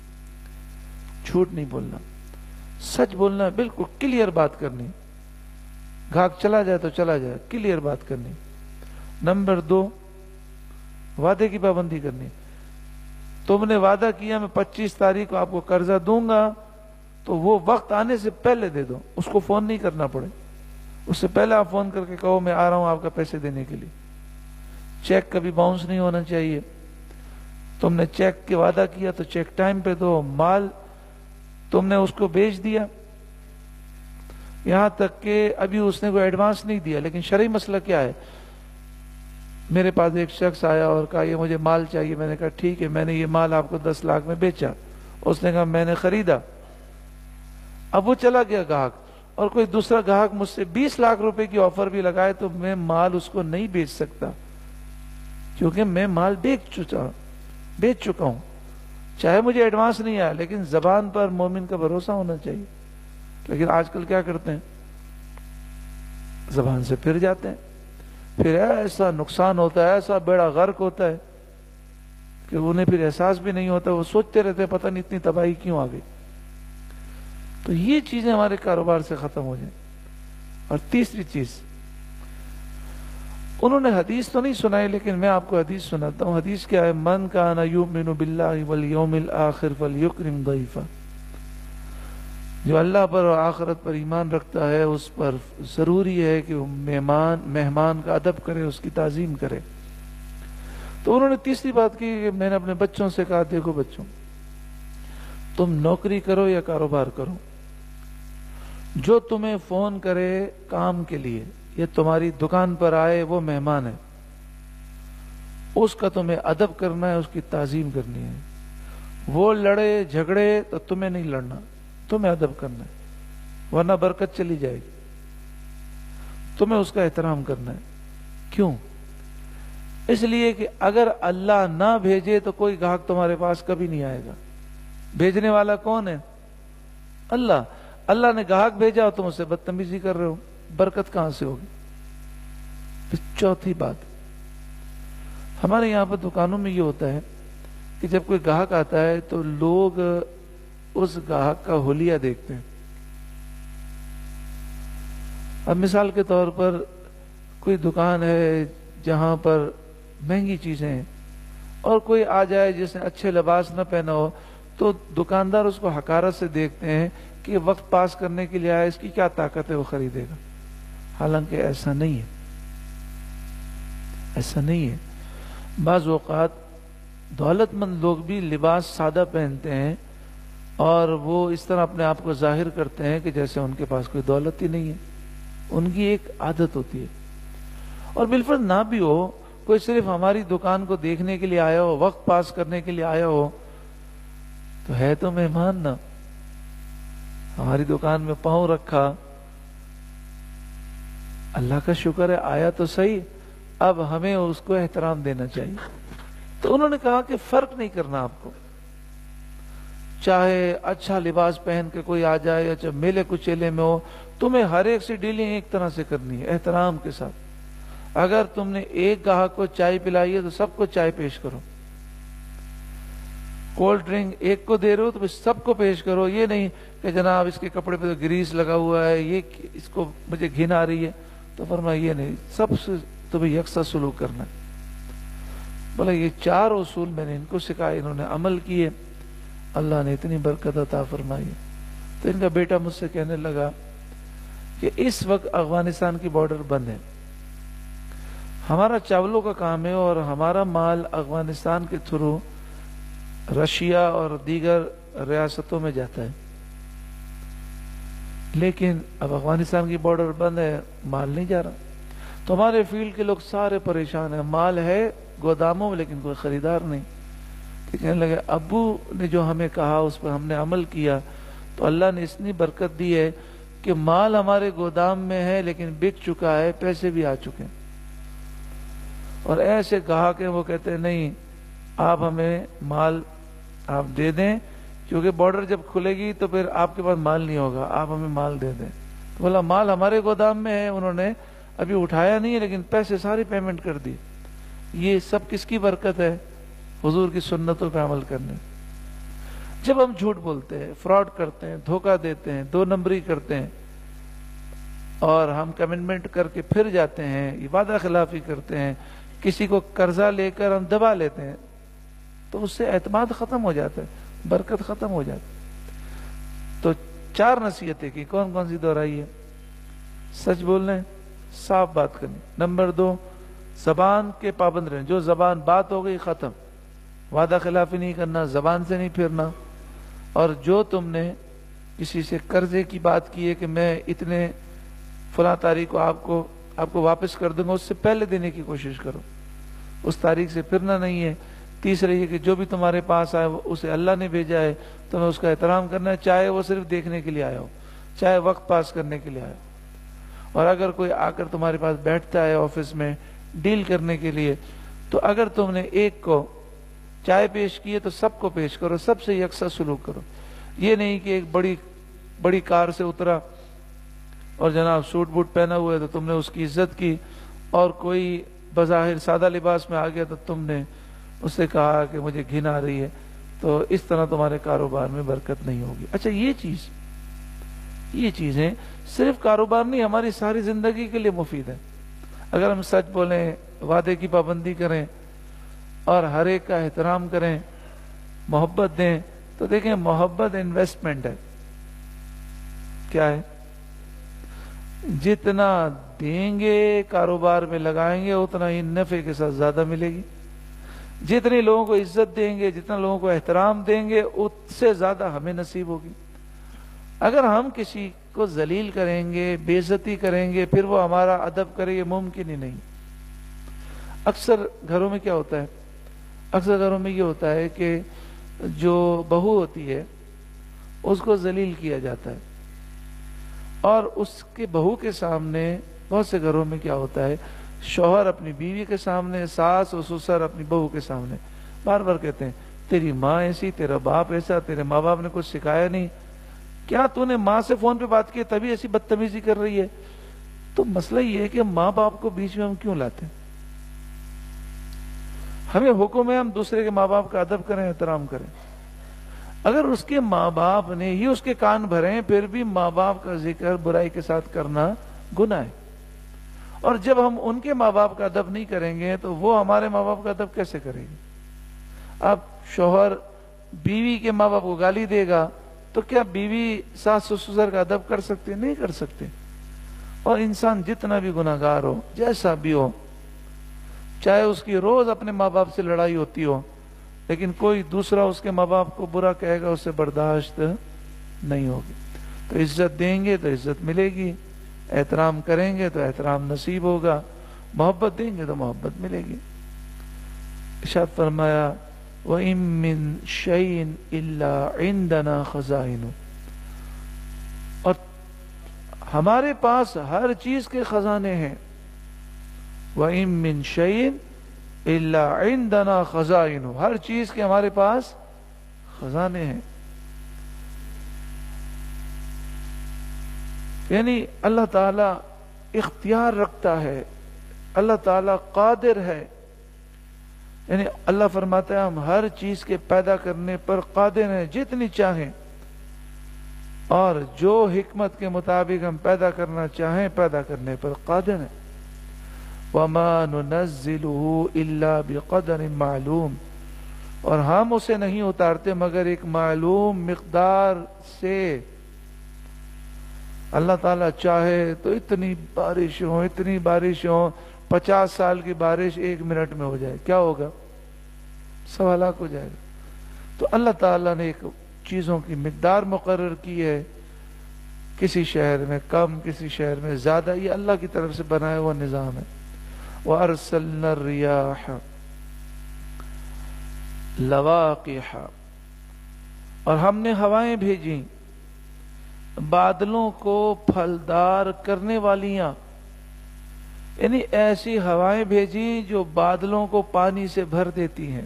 جھوٹ نہیں بولنا، سچ بولنا، بالکل کلیئر بات کرنی، گاہک چلا جائے تو چلا جائے، کلیئر بات کرنی۔ نمبر 2، وعدے کی پابندی کرنی۔ تم نے وعدہ کیا میں 25 تاریخ کو آپ کو قرضہ دوں گا تو وہ وقت آنے سے پہلے دے دو، اس کو فون نہیں کرنا پڑے، اس سے پہلے آپ فون کر کے کہو میں آ رہا ہوں آپ کا پیسے دینے کے لیے۔ چیک کبھی باؤنس نہیں ہونا چاہیے، تم نے چیک کے وعدہ کیا تو چیک ٹائم پہ دو، مال تم نے اس کو بیچ دیا، یہاں تک کہ ابھی اس نے کوئی ایڈوانس نہیں دیا، لیکن شرعی مسئلہ کیا ہے؟ میرے پاس ایک شخص آیا اور کہا یہ مجھے مال چاہیے، میں نے کہا ٹھیک ہے، میں نے یہ مال آپ کو 10 لاکھ میں بیچا، اس نے کہا میں نے خریدا، اب وہ چلا گیا گاہک، اور کوئی دوسرا گاہک مجھ سے 20 لاکھ روپے کی آفر بھی لگائے تو میں مال اس کو نہیں بیچ سکتا، کیونکہ میں مال بیچ چکا ہوں، چاہے مجھے ایڈوانس نہیں آیا، لیکن زبان پر مومن کا بھروسہ ہونا چاہیے۔ لیکن آج کل کیا کرتے ہیں؟ زبان سے پھر جاتے ہیں، پھر ایسا نقصان ہوتا ہے، ایسا بیڑا غرق ہوتا ہے کہ انہیں پھر احساس بھی نہیں ہوتا، وہ سوچتے رہتے ہیں پتہ نہیں اتنی تباہی کیوں آ گئی۔ تو یہ چیزیں ہمارے کاروبار سے ختم ہو جائیں۔ اور تیسری چیز، انہوں نے حدیث تو نہیں سنائی لیکن میں آپ کو حدیث سناتا ہوں۔ حدیث کیا ہے؟ من کان یؤمن باللہ والیوم الآخر فلیکرم ضیفہ، جو اللہ پر اور آخرت پر ایمان رکھتا ہے اس پر ضروری ہے کہ وہ مہمان کا ادب کرے، اس کی تعظیم کرے۔ تو انہوں نے تیسری بات کی کہ میں نے اپنے بچوں سے کہا دیکھو بچوں، تم نوکری کرو یا کاروبار کرو، جو تمہیں فون کرے کام کے لیے یا تمہاری دکان پر آئے وہ مہمان ہے، اس کا تمہیں ادب کرنا ہے، اس کی تعظیم کرنی ہے۔ وہ لڑے جھگڑے تو تمہیں نہیں لڑنا، تمہیں ادب کرنا ہے، ورنہ برکت چلی جائے گی۔ تمہیں اس کا احترام کرنا ہے۔ کیوں؟ اس لیے کہ اگر اللہ نہ بھیجے تو کوئی گاہک تمہارے پاس کبھی نہیں آئے گا۔ بھیجنے والا کون ہے؟ اللہ۔ اللہ نے گاہک بھیجا اور تم اس سے بدتمیزی کر رہے ہو، برکت کہاں سے ہوگی؟ پھر چوتھی بات، ہمارے یہاں پر دکانوں میں یہ ہوتا ہے کہ جب کوئی گاہک آتا ہے تو لوگ اس گاہک کا حلیہ دیکھتے ہیں۔ اب مثال کے طور پر کوئی دکان ہے جہاں پر مہنگی چیزیں ہیں اور کوئی آ جائے جس نے اچھے لباس نہ پہنا ہو تو دکاندار اس کو حقارت سے دیکھتے ہیں کہ وقت پاس کرنے کے لیے آیا، اس کی کیا طاقت ہے، وہ خریدے گا۔ حالانکہ ایسا نہیں ہے، ایسا نہیں ہے۔ بعض اوقات دولت مند لوگ بھی لباس سادہ پہنتے ہیں اور وہ اس طرح اپنے آپ کو ظاہر کرتے ہیں کہ جیسے ان کے پاس کوئی دولت ہی نہیں ہے۔ ان کی ایک عادت ہوتی ہے، اور بالفرض نہ بھی ہو، کوئی صرف ہماری دکان کو دیکھنے کے لیے آیا ہو، وقت پاس کرنے کے لیے آیا ہو، تو ہے تو مہمان نا، ہماری دکان میں پاؤں رکھا، اللہ کا شکر ہے آیا تو صحیح، اب ہمیں اس کو احترام دینا چاہیے۔ تو انہوں نے کہا کہ فرق نہیں کرنا آپ کو، چاہے اچھا لباس پہن کے کوئی آ جائے یا چاہے میلے کچیلے میں ہو، تمہیں ہر ایک سے ڈیلنگ ایک طرح سے کرنی ہے، احترام کے ساتھ۔ اگر تم نے ایک گاہک کو چائے پلائی ہے تو سب کو چائے پیش کرو، کولڈ ڈرنک ایک کو دے رہے ہو تو سب کو پیش کرو۔ یہ نہیں کہ جناب اس کے کپڑے پہ تو گریس لگا ہوا ہے، یہ اس کو مجھے گھن آ رہی ہے، تو فرمایا یہ نہیں، سب سے تمہیں یکساں سلوک کرنا ہے۔ بولا یہ 4 اصول میں نے ان کو سکھائے، انہوں نے عمل کیے، اللہ نے اتنی برکت عطا فرمائی۔ تو ان کا بیٹا مجھ سے کہنے لگا کہ اس وقت افغانستان کی بارڈر بند ہے، ہمارا چاولوں کا کام ہے اور ہمارا مال افغانستان کے تھرو رشیا اور دیگر ریاستوں میں جاتا ہے، لیکن اب افغانستان کی بارڈر بند ہے، مال نہیں جا رہا۔ تو ہمارے فیلڈ کے لوگ سارے پریشان ہیں، مال ہے گوداموں میں لیکن کوئی خریدار نہیں۔ تو کہنے لگے ابو نے جو ہمیں کہا اس پر ہم نے عمل کیا تو اللہ نے اتنی برکت دی ہے کہ مال ہمارے گودام میں ہے لیکن بک چکا ہے، پیسے بھی آ چکے ہیں۔ اور ایسے گاہک ہیں وہ کہتے ہیں نہیں آپ ہمیں مال آپ دے دیں، کیونکہ بارڈر جب کھلے گی تو پھر آپ کے پاس مال نہیں ہوگا، آپ ہمیں مال دے دیں۔ تو بولا مال ہمارے گودام میں ہے، انہوں نے ابھی اٹھایا نہیں ہے لیکن پیسے ساری پیمنٹ کر دی۔ یہ سب کس کی برکت ہے؟ حضور کی سنتوں پہ عمل کرنے۔ جب ہم جھوٹ بولتے ہیں، فراڈ کرتے ہیں، دھوکہ دیتے ہیں، 2 نمبری کرتے ہیں اور ہم کمٹمنٹ کر کے پھر جاتے ہیں، یہ وعدہ خلافی کرتے ہیں، کسی کو قرضہ لے کر ہم دبا لیتے ہیں، تو اس سے اعتماد ختم ہو جاتا ہے، برکت ختم ہو جاتی ہے۔ تو 4 نصیحتیں کی، کون کون سی دہرائی ہے؟ سچ بولنا ہے، صاف بات کرنی۔ نمبر 2 زبان کے پابند رہنا، جو زبان بات ہو گئی ختم، وعدہ خلافی نہیں کرنا، زبان سے نہیں پھرنا۔ اور جو تم نے کسی سے قرضے کی بات کی ہے کہ میں اتنے فلاں تاریخ کو آپ کو واپس کر دوں گا، اس سے پہلے دینے کی کوشش کرو، اس تاریخ سے پھرنا نہیں ہے۔ تیسرے یہ کہ جو بھی تمہارے پاس آئے اسے اللہ نے بھیجا ہے، تمہیں اس کا احترام کرنا ہے، چاہے وہ صرف دیکھنے کے لیے آیا ہو، چاہے وقت پاس کرنے کے لیے آیا ہو۔ اور اگر کوئی آ کر تمہارے پاس بیٹھتا ہے آفس میں ڈیل کرنے کے لیے، تو اگر تم نے ایک کو چائے پیش کی ہے تو سب کو پیش کرو، سب سے یکساں سلوک کرو۔ یہ نہیں کہ ایک بڑی کار سے اترا اور جناب سوٹ بوٹ پہنا ہوا ہے تو تم نے اس کی عزت کی، اور کوئی بظاہر سادہ لباس میں آ گیا تو تم نے اس سے کہا کہ مجھے گھن آ رہی ہے، تو اس طرح تمہارے کاروبار میں برکت نہیں ہوگی۔ اچھا یہ چیزیں صرف کاروبار نہیں، ہماری ساری زندگی کے لیے مفید ہے۔ اگر ہم سچ بولیں، وعدے کی پابندی کریں اور ہر ایک کا احترام کریں، محبت دیں، تو دیکھیں محبت انویسٹمنٹ ہے۔ کیا ہے؟ جتنا دیں گے کاروبار میں لگائیں گے اتنا ہی نفع کے ساتھ زیادہ ملے گی۔ جتنے لوگوں کو عزت دیں گے، جتنا لوگوں کو احترام دیں گے، اس سے زیادہ ہمیں نصیب ہوگی۔ اگر ہم کسی کو ذلیل کریں گے، بے عزتی کریں گے، پھر وہ ہمارا ادب کرے، یہ ممکن ہی نہیں۔ اکثر گھروں میں کیا ہوتا ہے؟ اکثر گھروں میں یہ ہوتا ہے کہ جو بہو ہوتی ہے اس کو ذلیل کیا جاتا ہے، اور اس کے بہو کے سامنے بہت سے گھروں میں کیا ہوتا ہے، شوہر اپنی بیوی کے سامنے، ساس و سسر اپنی بہو کے سامنے بار بار کہتے ہیں تیری ماں ایسی، تیرا باپ ایسا، تیرے ماں باپ نے کچھ سکھایا نہیں، کیا تو نے ماں سے فون پہ بات کی تبھی ایسی بدتمیزی کر رہی ہے؟ تو مسئلہ یہ ہے کہ ماں باپ کو بیچ میں ہم کیوں لاتے ہیں؟ ہمیں حکم ہے ہم دوسرے کے ماں باپ کا ادب کریں، احترام کریں۔ اگر اس کے ماں باپ نے ہی اس کے کان بھرے پھر بھی ماں باپ کا ذکر برائی کے ساتھ کرنا گناہ ہے، اور جب ہم ان کے ماں باپ کا ادب نہیں کریں گے تو وہ ہمارے ماں باپ کا ادب کیسے کریں گے؟ اب شوہر بیوی کے ماں باپ کو گالی دے گا تو کیا بیوی ساس و سسر کا ادب کر سکتے؟ نہیں کر سکتے۔ اور انسان جتنا بھی گناہگار ہو، جیسا بھی ہو، چاہے اس کی روز اپنے ماں باپ سے لڑائی ہوتی ہو، لیکن کوئی دوسرا اس کے ماں باپ کو برا کہے گا، اسے برداشت نہیں ہوگی۔ تو عزت دیں گے تو عزت ملے گی، احترام کریں گے تو احترام نصیب ہوگا، محبت دیں گے تو محبت ملے گی۔ ارشاد فرمایا وَإِن مِّن شَيْءٍ إِلَّا عِندَنَا خَزَائِنُ، اور ہمارے پاس ہر چیز کے خزانے ہیں۔ وَإِن مِّن شَيْءٍ إِلَّا عِندَنَا خَزَائِنُ، ہر چیز کے ہمارے پاس خزانے ہیں۔ یعنی اللہ تعالیٰ اختیار رکھتا ہے، اللہ تعالیٰ قادر ہے. یعنی اللہ فرماتا ہے ہم ہر چیز کے پیدا کرنے پر قادر ہیں جتنی چاہیں، اور جو حکمت کے مطابق ہم پیدا کرنا چاہیں پیدا کرنے پر قادر ہیں. وَمَا نُنَزِّلُهُ إِلَّا بِقَدَرٍ معلوم، اور ہم اسے نہیں اتارتے مگر ایک معلوم مقدار سے. اللہ تعالیٰ چاہے تو اتنی بارش ہو 50 سال کی بارش 1 منٹ میں ہو جائے، کیا ہوگا؟ 1.25 لاکھ ہو جائے گا. تو اللہ تعالیٰ نے ایک چیزوں کی مقدار مقرر کی ہے، کسی شہر میں کم کسی شہر میں زیادہ، یہ اللہ کی طرف سے بنایا ہوا نظام ہے. وَأَرْسَلْنَا الرِّيَاحَ لَوَاقِحَ، اور ہم نے ہوائیں بھیجیں بادلوں کو پھلدار کرنے والیاں. یعنی ایسی ہوائیں بھیجیں جو بادلوں کو پانی سے بھر دیتی ہیں.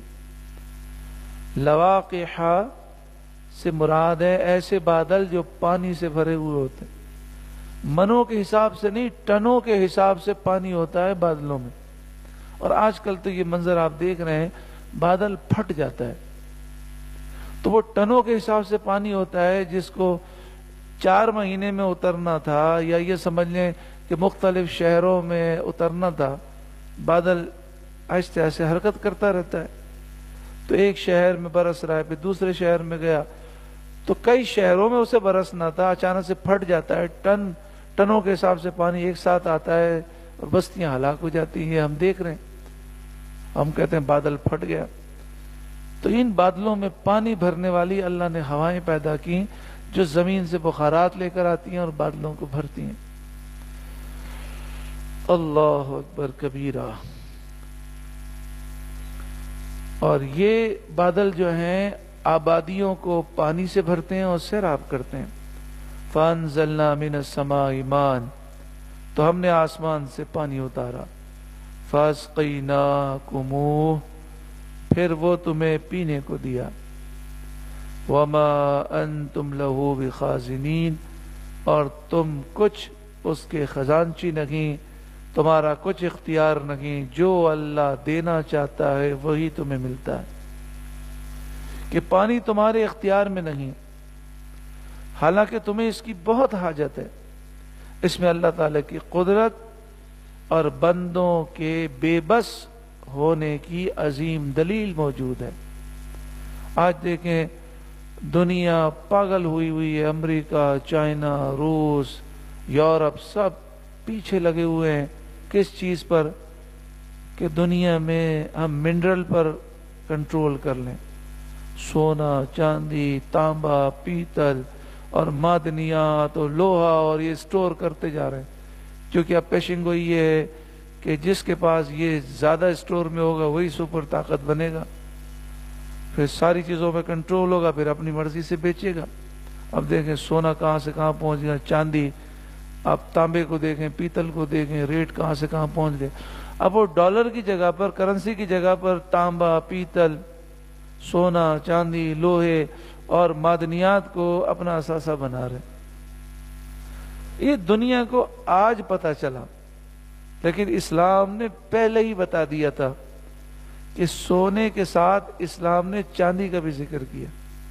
لواقح سے مراد ہے ایسے بادل جو پانی سے بھرے ہوئے ہوتے ہیں. منوں کے حساب سے نہیں، ٹنوں کے حساب سے پانی ہوتا ہے بادلوں میں. اور آج کل تو یہ منظر آپ دیکھ رہے ہیں، بادل پھٹ جاتا ہے تو وہ ٹنوں کے حساب سے پانی ہوتا ہے، جس کو 4 مہینے میں اترنا تھا، یا یہ سمجھ لیں کہ مختلف شہروں میں اترنا تھا. بادل آہستہ آہستہ حرکت کرتا رہتا ہے، تو ایک شہر میں برس رہا ہے پھر دوسرے شہر میں گیا تو کئی شہروں میں اسے برسنا تھا، اچانک سے پھٹ جاتا ہے. ٹنوں کے حساب سے پانی ایک ساتھ آتا ہے اور بستیاں ہلاک ہو جاتی ہیں. ہم دیکھ رہے ہیں، ہم کہتے ہیں بادل پھٹ گیا. تو ان بادلوں میں پانی بھرنے والی اللہ نے ہوائیں پیدا کی جو زمین سے بخارات لے کر آتی ہیں اور بادلوں کو بھرتی ہیں. اللہ اکبر کبیرہ. اور یہ بادل جو ہیں آبادیوں کو پانی سے بھرتے ہیں اور سیراب کرتے ہیں. فَأَنزَلْنَا مِنَ السَّمَاءِ مَاءً، تو ہم نے آسمان سے پانی اتارا. فَأَسْقَيْنَاكُمُوهُ، پھر وہ تمہیں پینے کو دیا. وَمَا أَنْتُمْ لَهُ بِخَازِنِينَ، اور تم کچھ اس کے خزانچی نہیں، تمہارا کچھ اختیار نہیں. جو اللہ دینا چاہتا ہے وہی تمہیں ملتا ہے، کہ پانی تمہارے اختیار میں نہیں، حالانکہ تمہیں اس کی بہت حاجت ہے. اس میں اللہ تعالیٰ کی قدرت اور بندوں کے بے بس ہونے کی عظیم دلیل موجود ہے. آج دیکھیں دنیا پاگل ہوئی ہے، امریکہ، چائنا، روس، یورپ سب پیچھے لگے ہوئے ہیں. کس چیز پر؟ کہ دنیا میں ہم منرل پر کنٹرول کر لیں. سونا، چاندی، تانبا، پیتل اور معدنیات اور لوہا، اور یہ سٹور کرتے جا رہے ہیں. کیونکہ اب پیشنگ گوئی یہ ہے کہ جس کے پاس یہ زیادہ سٹور میں ہوگا وہی سپر طاقت بنے گا. پھر ساری چیزوں میں کنٹرول ہوگا، پھر اپنی مرضی سے بیچے گا. اب دیکھیں سونا کہاں سے کہاں پہنچ گیا، چاندی، آپ تانبے کو دیکھیں، پیتل کو دیکھیں، ریٹ کہاں سے کہاں پہنچ گئے. اب وہ ڈالر کی جگہ پر، کرنسی کی جگہ پر تانبا، پیتل، سونا، چاندی، لوہے اور معدنیات کو اپنا اثاثہ بنا رہے. یہ دنیا کو آج پتا چلا، لیکن اسلام نے پہلے ہی بتا دیا تھا کہ سونے کے ساتھ اسلام نے چاندی کا بھی ذکر کیا.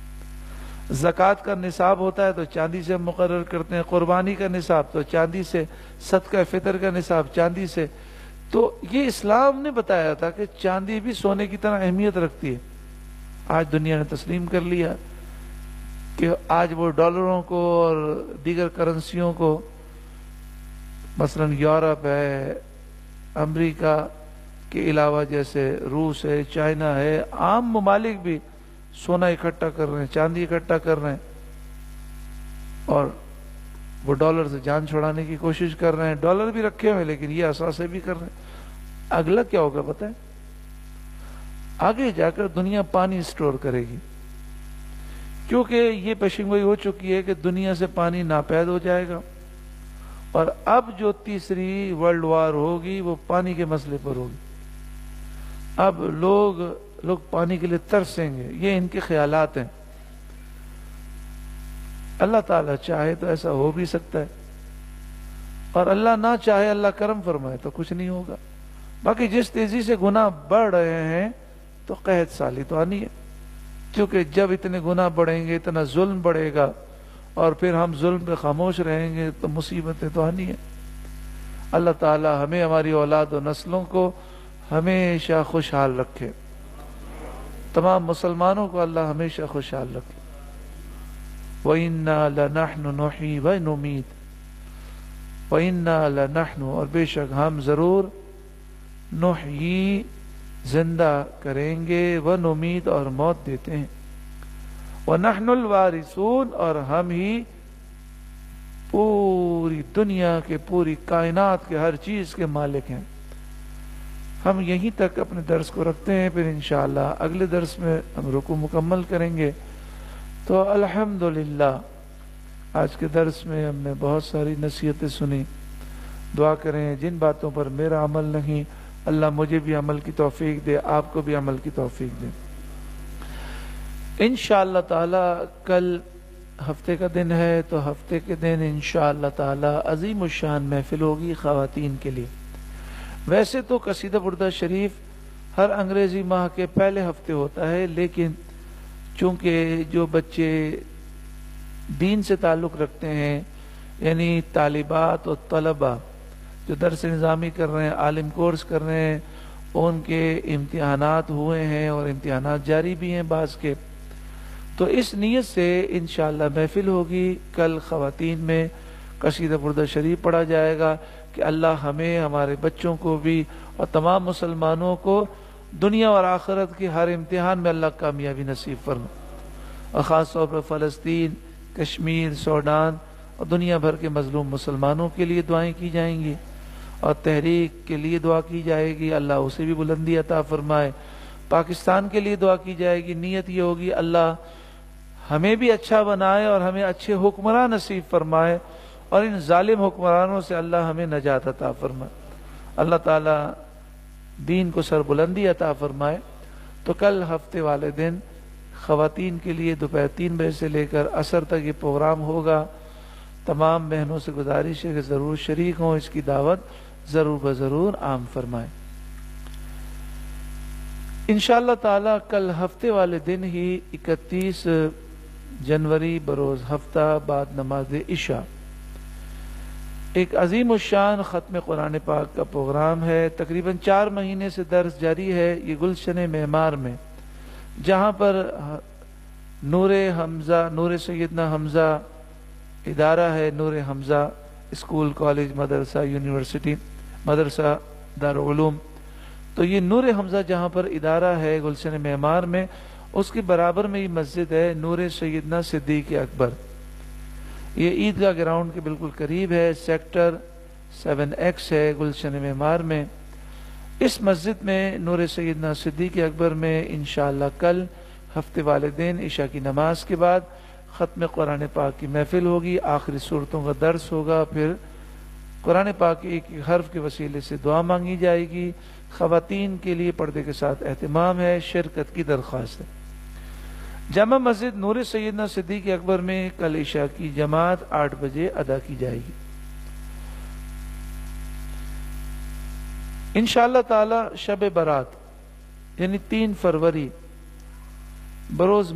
زکوٰۃ کا نصاب ہوتا ہے تو چاندی سے ہم مقرر کرتے ہیں، قربانی کا نصاب تو چاندی سے، صدقہ فطر کا نصاب چاندی سے. تو یہ اسلام نے بتایا تھا کہ چاندی بھی سونے کی طرح اہمیت رکھتی ہے. آج دنیا نے تسلیم کر لیا کہ آج وہ ڈالروں کو اور دیگر کرنسیوں کو، مثلا یورپ ہے، امریکہ کے علاوہ جیسے روس ہے، چائنا ہے، عام ممالک بھی سونا اکٹھا کر رہے ہیں، چاندی اکٹھا کر رہے ہیں، اور وہ ڈالر سے جان چھڑانے کی کوشش کر رہے ہیں. ڈالر بھی رکھے ہوئے لیکن یہ اثاثے بھی کر رہے ہیں. اگلا کیا ہوگا پتہ ہے؟ آگے جا کر دنیا پانی سٹور کرے گی، کیونکہ یہ پیشنگوئی ہو چکی ہے کہ دنیا سے پانی ناپید ہو جائے گا. اور اب جو تیسری ورلڈ وار ہوگی وہ پانی کے مسئلے پر ہوگی. اب لوگ پانی کے لیے ترسیں گے. یہ ان کے خیالات ہیں. اللہ تعالیٰ چاہے تو ایسا ہو بھی سکتا ہے، اور اللہ نہ چاہے اللہ کرم فرمائے تو کچھ نہیں ہوگا. باقی جس تیزی سے گناہ بڑھ رہے ہیں تو قحط سالی تو آنی ہے، کیونکہ جب اتنے گناہ بڑھیں گے، اتنا ظلم بڑھے گا، اور پھر ہم ظلم پہ خاموش رہیں گے تو مصیبتیں تو آنی ہیں. اللہ تعالی ہمیں، ہماری اولاد و نسلوں کو ہمیشہ خوشحال رکھے. تمام مسلمانوں کو اللہ ہمیشہ خوشحال رکھے. وَإِنَّا لَنَحْنُ نُحْيِي وَنُمِيتُ وَإِنَّا لَنَحْنُ، اور بے شک ہم ضرور، نحیی زندہ کریں گے، وَنُمِيتُ اور موت دیتے ہیں، وَنَحْنُ الْوَارِثُونَ اور ہم ہی پوری دنیا کے، پوری کائنات کے ہر چیز کے مالک ہیں. ہم یہیں تک اپنے درس کو رکھتے ہیں، پھر انشاءاللہ اگلے درس میں ہم رکوع مکمل کریں گے. تو الحمدللہ آج کے درس میں ہم نے بہت ساری نصیحتیں سنی. دعا کریں جن باتوں پر میرا عمل نہیں، اللہ مجھے بھی عمل کی توفیق دے، آپ کو بھی عمل کی توفیق دے. انشاءاللہ تعالی کل ہفتے کا دن ہے، تو ہفتے کے دن انشاءاللہ تعالی عظیم الشان محفل ہوگی خواتین کے لیے. ویسے تو قصیدہ بردہ شریف ہر انگریزی ماہ کے پہلے ہفتے ہوتا ہے، لیکن چونکہ جو بچے دین سے تعلق رکھتے ہیں، یعنی طالبات اور طلبہ جو درس نظامی کر رہے ہیں، عالم کورس کر رہے ہیں، ان کے امتحانات ہوئے ہیں اور امتحانات جاری بھی ہیں بعض کے، تو اس نیت سے انشاءاللہ محفل ہوگی. کل خواتین میں قصیدہ بردہ شریف پڑھا جائے گا کہ اللہ ہمیں، ہمارے بچوں کو بھی اور تمام مسلمانوں کو دنیا اور آخرت کی ہر امتحان میں اللہ کامیابی نصیب فرمائے. اور خاص طور پر فلسطین، کشمیر، سوڈان اور دنیا بھر کے مظلوم مسلمانوں کے لیے دعائیں کی جائیں گی، اور تحریک کے لیے دعا کی جائے گی، اللہ اسے بھی بلندی عطا فرمائے. پاکستان کے لیے دعا کی جائے گی. نیت یہ ہوگی اللہ ہمیں بھی اچھا بنائے اور ہمیں اچھے حکمراں نصیب فرمائے، اور ان ظالم حکمرانوں سے اللہ ہمیں نجات عطا فرمائے. اللہ تعالی دین کو سربلندی عطا فرمائے. تو کل ہفتے والے دن خواتین کے لیے دوپہر 3 بجے سے لے کر عصر تک یہ پروگرام ہوگا. تمام بہنوں سے گزارش ہے کہ ضرور شریک ہوں، اس کی دعوت ضرور بضرور عام فرمائیں. انشاءاللہ تعالی کل ہفتے والے دن ہی 31 جنوری بروز ہفتہ بعد نماز عشاء ایک عظیم الشان ختم قرآن پاک کا پروگرام ہے. تقریباً 4 مہینے سے درس جاری ہے یہ گلشن معمار میں، جہاں پر نور سیدنا حمزہ ادارہ ہے، نور حمزہ اسکول، کالج، مدرسہ، یونیورسٹی، مدرسہ دارالعلوم. تو یہ نور حمزہ جہاں پر ادارہ ہے گلشن معمار میں، اس کے برابر میں یہ مسجد ہے نور سیدنا صدیق اکبر. یہ عیدگاہ گراؤنڈ کے بالکل قریب ہے، سیکٹر 7X ہے گلشن معمار میں. اس مسجد میں نور سیدنا صدیق اکبر میں انشاءاللہ کل ہفتے والے دن عشاء کی نماز کے بعد ختم قرآن پاک کی محفل ہوگی. آخری صورتوں کا درس ہوگا، پھر قرآن پاک کے ایک حرف کے وسیلے سے دعا مانگی جائے گی. خواتین کے لیے پردے کے ساتھ اہتمام ہے، شرکت کی درخواست ہے. جامع مسجد نور سیدنا صدیق اکبر میں کل عشاء کی جماعت 8 بجے ادا کی جائے گی. انشاءاللہ تعالی شب برات یعنی 3 فروری بروز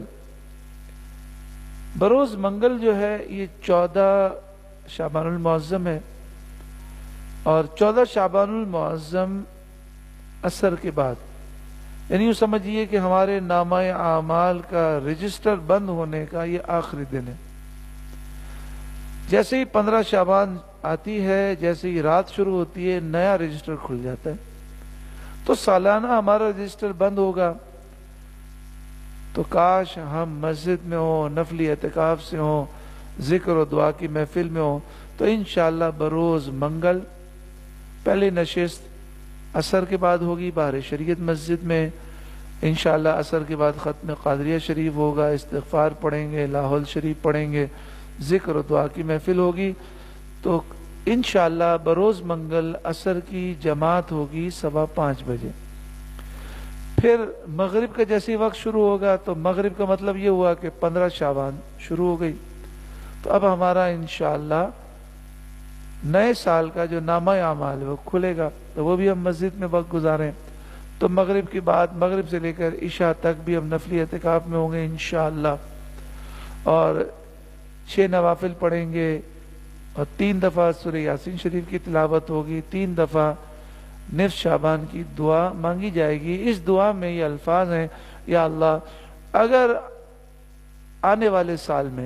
منگل جو ہے یہ 14 شعبان المعظم ہے، اور 14 شعبان المعظم عصر کے بعد، یعنی یوں سمجھیے کہ ہمارے نامہ اعمال کا رجسٹر بند ہونے کا یہ آخری دن ہے. جیسے ہی 15 شعبان آتی ہے، جیسے ہی رات شروع ہوتی ہے، نیا رجسٹر کھل جاتا ہے. تو سالانہ ہمارا رجسٹر بند ہوگا. تو کاش ہم مسجد میں ہوں، نفلی اعتکاف سے ہوں، ذکر و دعا کی محفل میں ہوں. تو انشاءاللہ بروز منگل پہلے نشست عصر کے بعد ہوگی بہار شریعت مسجد میں. انشاءاللہ عصر کے بعد ختم قادریہ شریف ہوگا، استغفار پڑھیں گے، لاحول شریف پڑھیں گے، ذکر و دعا کی محفل ہوگی. تو انشاءاللہ بروز منگل عصر کی جماعت ہوگی 5:15 بجے. پھر مغرب کا جیسے وقت شروع ہوگا، تو مغرب کا مطلب یہ ہوا کہ 15 شعبان شروع ہو گئی. تو اب ہمارا انشاءاللہ نئے سال کا جو نامہ اعمال ہے وہ کھلے گا، تو وہ بھی ہم مسجد میں وقت گزاریں. تو مغرب کی بعد، مغرب سے لے کر عشاء تک بھی ہم نفلی اعتکاف میں ہوں گے انشاءاللہ، اور 6 نوافل پڑھیں گے، اور 3 دفعہ سورہ یاسین شریف کی تلاوت ہوگی، 3 دفعہ نصف شعبان کی دعا مانگی جائے گی. اس دعا میں یہ الفاظ ہیں: یا اللہ، اگر آنے والے سال میں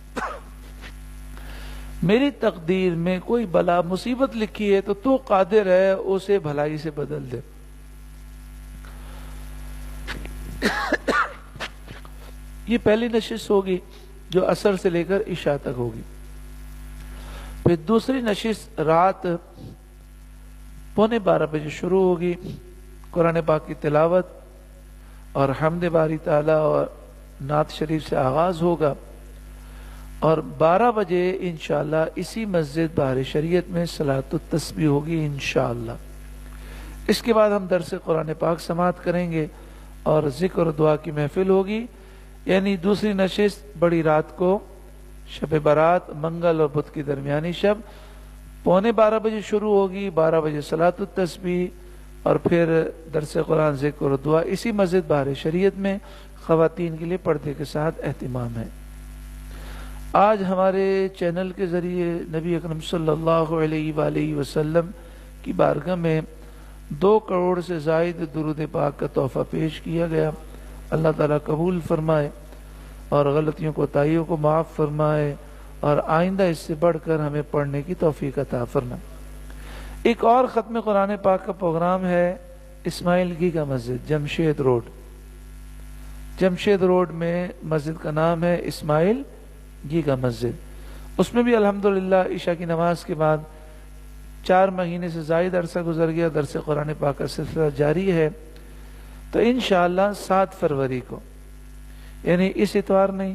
میری تقدیر میں کوئی بلا مصیبت لکھی ہے تو قادر ہے اسے بھلائی سے بدل دے. یہ پہلی نشست ہوگی جو عصر سے لے کر عشاء تک ہوگی. پھر دوسری نشست رات 11:15 بجے شروع ہوگی. قرآن پاک کی تلاوت اور حمد باری تعالی اور نعت شریف سے آغاز ہوگا، اور 12 بجے انشاءاللہ اسی مسجد بہار شریعت میں صلاۃ التسبیح ہوگی انشاءاللہ. اس کے بعد ہم درس قرآن پاک سماعت کریں گے اور ذکر و دعا کی محفل ہوگی. یعنی دوسری نشست بڑی رات کو، شب برات، منگل اور بدھ کی درمیانی شب، 11:15 بجے شروع ہوگی، 12 بجے صلاۃ التسبیح، اور پھر درس قرآن، ذکر و دعا اسی مسجد بہار شریعت میں. خواتین کے لیے پردے کے ساتھ اہتمام ہے. آج ہمارے چینل کے ذریعے نبی اکرم صلی اللہ علیہ وآلہ وسلم کی بارگاہ میں 2 کروڑ سے زائد درود پاک کا تحفہ پیش کیا گیا. اللہ تعالیٰ قبول فرمائے اور غلطیوں کوتاہیوں کو معاف فرمائے، اور آئندہ اس سے بڑھ کر ہمیں پڑھنے کی توفیق عطا فرمائے. ایک اور ختم قرآن پاک کا پروگرام ہے اسماعیل گیگا مسجد، جمشید روڈ. جمشید روڈ میں مسجد کا نام ہے اسماعیل گیگا مسجد. اس میں بھی الحمدللہ عشاء کی نماز کے بعد 4 مہینے سے زائد عرصہ گزر گیا، درس قرآن پاک کا سلسلہ جاری ہے. تو انشاءاللہ 7 فروری کو، یعنی اس اتوار نہیں،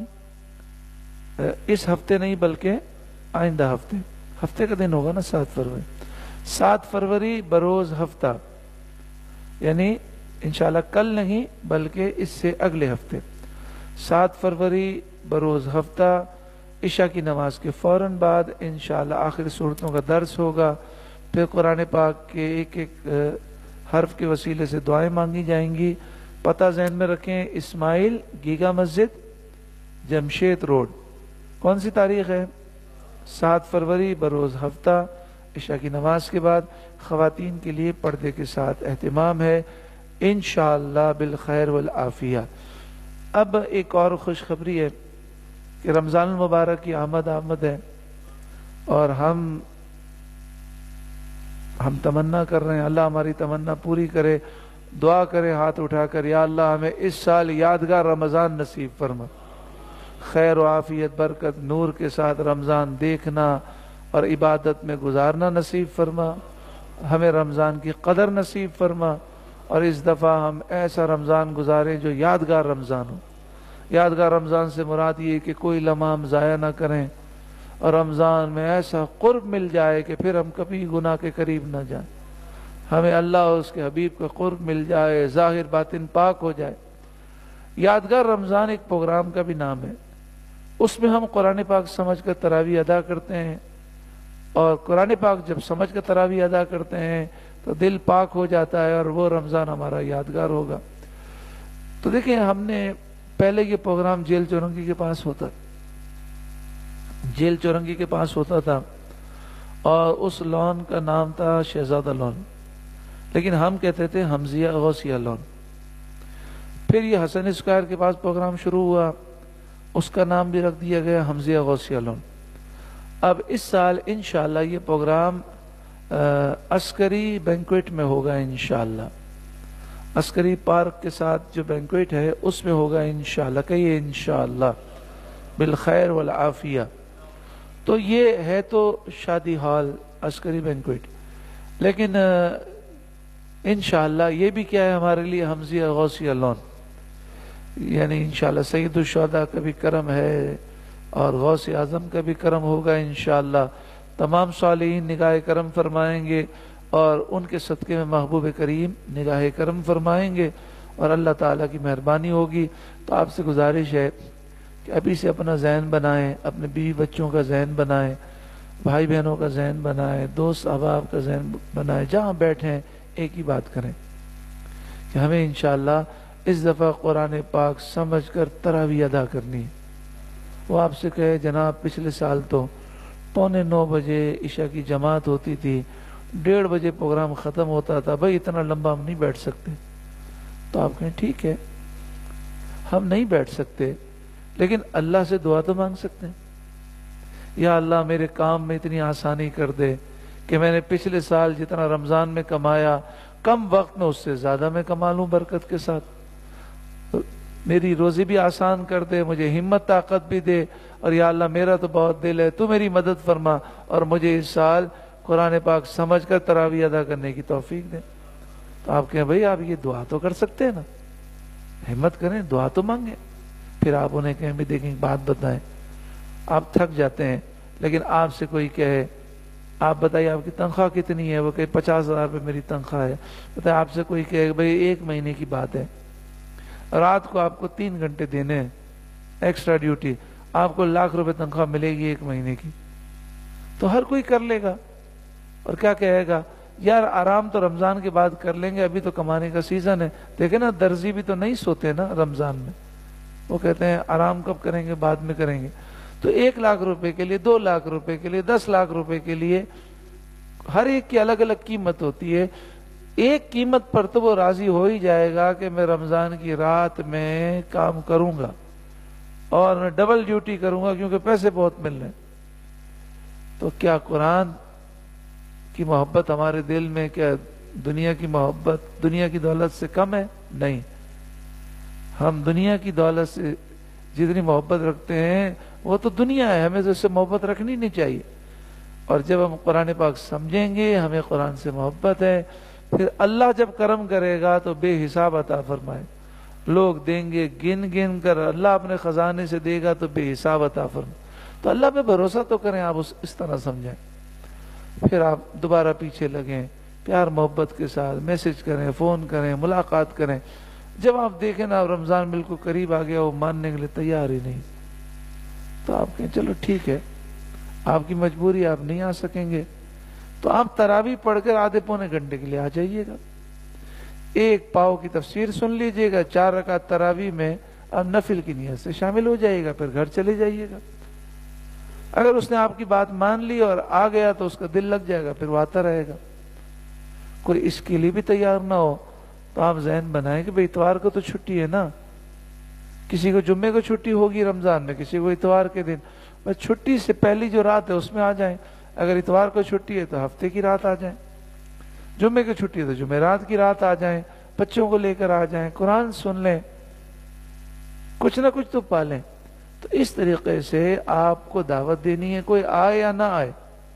اس ہفتے نہیں بلکہ آئندہ ہفتے کا دن ہوگا نا 7 فروری. 7 فروری بروز ہفتہ، یعنی انشاءاللہ کل نہیں بلکہ اس سے اگلے ہفتے. 7 فروری بروز ہفتہ، عشاء کی نماز کے فوراً بعد انشاءاللہ آخری صورتوں کا درس ہوگا. پھر قرآن پاک کے ایک حرف کے وسیلے سے دعائیں مانگی جائیں گی. پتہ ذہن میں رکھیں، اسماعیل گیگا مسجد، جمشید روڈ. کون سی تاریخ ہے؟ 7 فروری بروز ہفتہ، عشاء کی نماز کے بعد. خواتین کے لیے پردے کے ساتھ اہتمام ہے انشاءاللہ بالخیر والعافیہ. اب ایک اور خوشخبری ہے کہ رمضان المبارک کی آمد ہے، اور ہم تمنا کر رہے ہیں، اللہ ہماری تمنا پوری کرے. دعا کریں ہاتھ اٹھا کر، یا اللہ ہمیں اس سال یادگار رمضان نصیب فرما، خیر و عافیت، برکت، نور کے ساتھ رمضان دیکھنا اور عبادت میں گزارنا نصیب فرما. ہمیں رمضان کی قدر نصیب فرما، اور اس دفعہ ہم ایسا رمضان گزاریں جو یادگار رمضان ہو. یادگار رمضان سے مراد یہ کہ کوئی لمحہ ہم ضائع نہ کریں، اور رمضان میں ایسا قرب مل جائے کہ پھر ہم کبھی گناہ کے قریب نہ جائیں. ہمیں اللہ اور اس کے حبیب کا قرب مل جائے، ظاہر باطن پاک ہو جائے. یادگار رمضان ایک پروگرام کا بھی نام ہے. اس میں ہم قرآن پاک سمجھ کر تراویح ادا کرتے ہیں، اور قرآن پاک جب سمجھ کر تراویح ادا کرتے ہیں تو دل پاک ہو جاتا ہے، اور وہ رمضان ہمارا یادگار ہوگا. تو دیکھیں، ہم نے پہلے یہ پروگرام جیل چورنگی کے پاس ہوتا تھا، اور اس لون کا نام تھا شہزادہ لون، لیکن ہم کہتے تھے حمزیہ غوثیہ لون. پھر یہ حسن اسکوائر کے پاس پروگرام شروع ہوا، اس کا نام بھی رکھ دیا گیا حمزیہ غوثیہ لون. اب اس سال انشاءاللہ یہ پروگرام عسکری بینکویٹ میں ہوگا انشاءاللہ. عسکری پارک کے ساتھ جو بینکویٹ ہے اس میں ہوگا انشاءاللہ. کہیے انشاءاللہ بالخیر والعافیہ. تو یہ ہے تو شادی ہال عسکری بینکویٹ، لیکن انشاءاللہ یہ بھی کیا ہے ہمارے لیے حمزیہ غوثیہ لون. یعنی انشاءاللہ سید الشہداء کا بھی کرم ہے، اور غوث اعظم کا بھی کرم ہوگا انشاءاللہ. تمام صالحین نگاہ کرم فرمائیں گے، اور ان کے صدقے میں محبوب کریم نگاہ کرم فرمائیں گے، اور اللہ تعالیٰ کی مہربانی ہوگی. تو آپ سے گزارش ہے کہ ابھی سے اپنا ذہن بنائیں، اپنے بیوی بچوں کا ذہن بنائیں، بھائی بہنوں کا ذہن بنائیں، دوست احباب کا ذہن بنائیں، جہاں بیٹھیں ایک ہی بات کریں کہ ہمیں انشاءاللہ اس دفعہ قرآن پاک سمجھ کر تراویح ادا کرنی ہے۔ وہ آپ سے کہے جناب پچھلے سال تو 8:45 بجے عشاء کی جماعت ہوتی تھی، 1:30 بجے پروگرام ختم ہوتا تھا، بھائی اتنا لمبا ہم نہیں بیٹھ سکتے۔ تو آپ کہیں ٹھیک ہے، ہم نہیں بیٹھ سکتے لیکن اللہ سے دعا تو مانگ سکتے ہیں، یا اللہ میرے کام میں اتنی آسانی کر دے کہ میں نے پچھلے سال جتنا رمضان میں کمایا کم وقت میں اس سے زیادہ میں کما لوں برکت کے ساتھ، میری روزی بھی آسان کر دے، مجھے ہمت طاقت بھی دے، اور یا اللہ میرا تو بہت دل ہے، تو میری مدد فرما اور مجھے اس سال قرآن پاک سمجھ کر تراویح ادا کرنے کی توفیق دے۔ تو آپ کہیں بھائی آپ یہ دعا تو کر سکتے ہیں نا، ہمت کریں، دعا تو مانگیں۔ پھر آپ انہیں کہیں بھی دیکھیں بات بتائیں، آپ تھک جاتے ہیں لیکن آپ سے کوئی کہے آپ بتائیے آپ کی تنخواہ کتنی ہے، وہ کہے 50,000 روپے میری تنخواہ ہے، بتائیں آپ سے کوئی کہے بھائی 1 مہینے کی بات ہے، رات کو آپ کو 3 گھنٹے دینے ہیں ایکسٹرا ڈیوٹی، آپ کو 1,00,000 روپے تنخواہ ملے گی 1 مہینے کی، تو ہر کوئی کر لے گا اور کیا کہے گا یار آرام تو رمضان کے بعد کر لیں گے، ابھی تو کمانے کا سیزن ہے۔ دیکھیں نا درزی بھی تو نہیں سوتے نا رمضان میں، وہ کہتے ہیں آرام کب کریں گے، بعد میں کریں گے۔ تو 1,00,000 روپے کے لیے، 2,00,000 روپے کے لیے، 10,00,000 روپے کے لیے ہر ایک کی الگ الگ قیمت ہوتی ہے۔ ایک قیمت پر تو وہ راضی ہو ہی جائے گا کہ میں رمضان کی رات میں کام کروں گا اور میں ڈبل ڈیوٹی کروں گا کیونکہ پیسے بہت مل رہے ہیں۔ تو کیا قرآن کی محبت ہمارے دل میں، کیا دنیا کی محبت دنیا کی دولت سے کم ہے؟ نہیں، ہم دنیا کی دولت سے جتنی محبت رکھتے ہیں وہ تو دنیا ہے، ہمیں تو اس سے محبت رکھنی نہیں چاہیے۔ اور جب ہم قرآن پاک سمجھیں گے ہمیں قرآن سے محبت ہے، پھر اللہ جب کرم کرے گا تو بے حساب عطا فرمائے، لوگ دیں گے گن گن کر، اللہ اپنے خزانے سے دے گا تو بے حساب عطا فرمائے۔ تو اللہ پہ بھروسہ تو کریں، آپ اس طرح سمجھیں، پھر آپ دوبارہ پیچھے لگیں، پیار محبت کے ساتھ میسج کریں، فون کریں، ملاقات کریں۔ جب آپ دیکھیں نا رمضان بالکل قریب آ گیا، وہ ماننے کے لیے تیار ہی نہیں، تو آپ کہیں چلو ٹھیک ہے، آپ کی مجبوری، آپ نہیں آ سکیں گے تو آپ تراویح پڑھ کر آدھے پونے گھنٹے کے لیے آ جائیے گا، 1 پاؤ کی تفسیر سن لیجئے گا، 4 رکعت تراویح میں آپ نفل کی نیت سے شامل ہو جائیے گا، پھر گھر چلے جائیے گا۔ اگر اس نے آپ کی بات مان لی اور آ گیا تو اس کا دل لگ جائے گا، پھر وہ آتا رہے گا۔ کوئی اس کے لیے بھی تیار نہ ہو تو آپ ذہن بنائیں کہ بھئی اتوار کو تو چھٹی ہے نا، کسی کو جمعے کو چھٹی ہوگی رمضان میں، کسی کو اتوار کے دن، بس چھٹی سے پہلی جو رات ہے اس میں آ جائیں، اگر اتوار کو چھٹی ہے تو ہفتے کی رات آ جائیں، جمعے کی چھٹی ہے تو جمعرات کی رات آ جائیں، بچوں کو لے کر آ جائیں، قرآن سن لیں، کچھ نہ کچھ تو پالیں۔ تو اس طریقے سے آپ کو دعوت دینی ہے، کوئی آئے یا نہ آئے،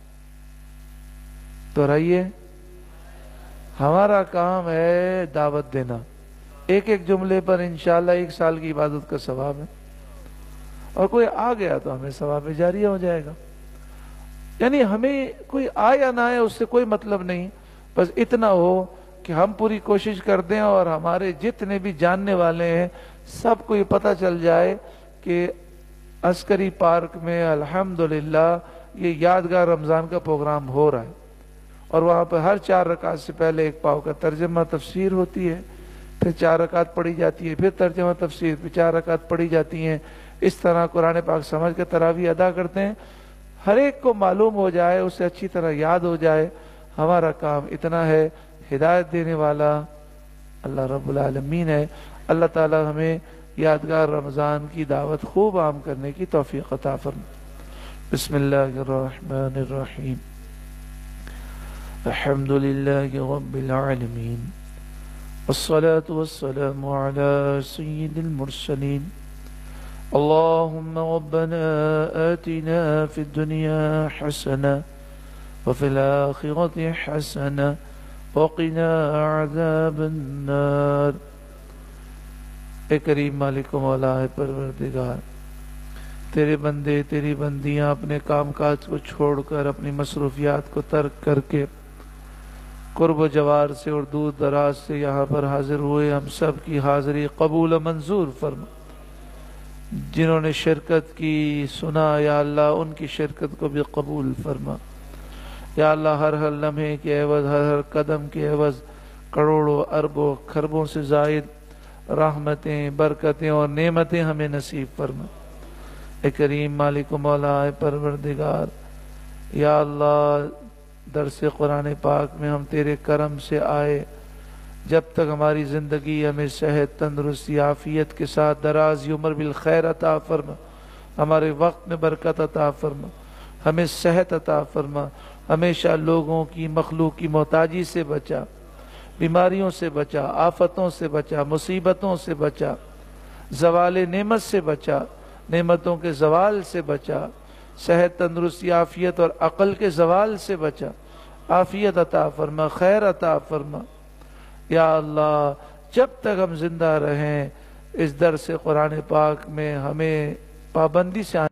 دہرائیے، ہمارا کام ہے دعوت دینا، ایک ایک جملے پر انشاءاللہ 1 سال کی عبادت کا ثواب ہے، اور کوئی آ گیا تو ہمیں ثواب جاریہ ہو جائے گا۔ یعنی ہمیں کوئی آئے یا نہ آئے اس سے کوئی مطلب نہیں، بس اتنا ہو کہ ہم پوری کوشش کر دیں اور ہمارے جتنے بھی جاننے والے ہیں سب کو یہ پتہ چل جائے کہ عسکری پارک میں الحمدللہ یہ یادگار رمضان کا پروگرام ہو رہا ہے، اور وہاں پر ہر 4 رکعت سے پہلے 1 پاؤ کا ترجمہ تفسیر ہوتی ہے، پھر 4 رکعت پڑھی جاتی ہے، پھر ترجمہ تفسیر، پھر 4 رکعت پڑھی جاتی ہیں، اس طرح قرآن پاک سمجھ کے تراویح ادا کرتے ہیں، ہر ایک کو معلوم ہو جائے، اسے اچھی طرح یاد ہو جائے۔ ہمارا کام اتنا ہے، ہدایت دینے والا اللہ رب العالمین ہے۔ اللہ تعالی ہمیں یادگار رمضان کی دعوت خوب عام کرنے کی توفیق عطا فرمائے۔ بسم اللہ الرحمن الرحیم، الحمد للہ رب العالمین، والصلاة والسلام على سید المرسلین، اللهم ربنا آتنا في الدنيا حسنة وفي الآخرة حسنة وقنا عذاب النار۔ اے کریم مالک و مولا ہے پروردگار، تیرے بندے تیری بندیاں اپنے کام کاج کو چھوڑ کر، اپنی مصروفیات کو ترک کر کے، قرب و جوار سے اور دور دراز سے یہاں پر حاضر ہوئے، ہم سب کی حاضری قبول و منظور فرما۔ جنہوں نے شرکت کی سنا یا اللہ ان کی شرکت کو بھی قبول فرما یا اللہ ہر لمحے کے عوض ہر قدم کے عوض کروڑوں اربوں خربوں سے زائد رحمتیں برکتیں اور نعمتیں ہمیں نصیب فرما اے کریم مالک و مولا اے پروردگار یا اللہ درس قرآن پاک میں ہم تیرے کرم سے آئے جب تک ہماری زندگی ہمیں صحت تندرستی عافیت کے ساتھ درازی عمر بالخیر عطا فرما ہمارے وقت میں برکت عطا فرما ہمیں صحت عطا فرما ہمیشہ لوگوں کی مخلوق کی محتاجی سے بچا بیماریوں سے بچا آفتوں سے بچا مصیبتوں سے بچا زوال نعمت سے بچا نعمتوں کے زوال سے بچا صحت تندرستی عافیت اور عقل کے زوال سے بچا عافیت عطا فرما خیر عطا فرما یا اللہ جب تک ہم زندہ رہیں اس درس قرآن پاک میں ہمیں پابندی سے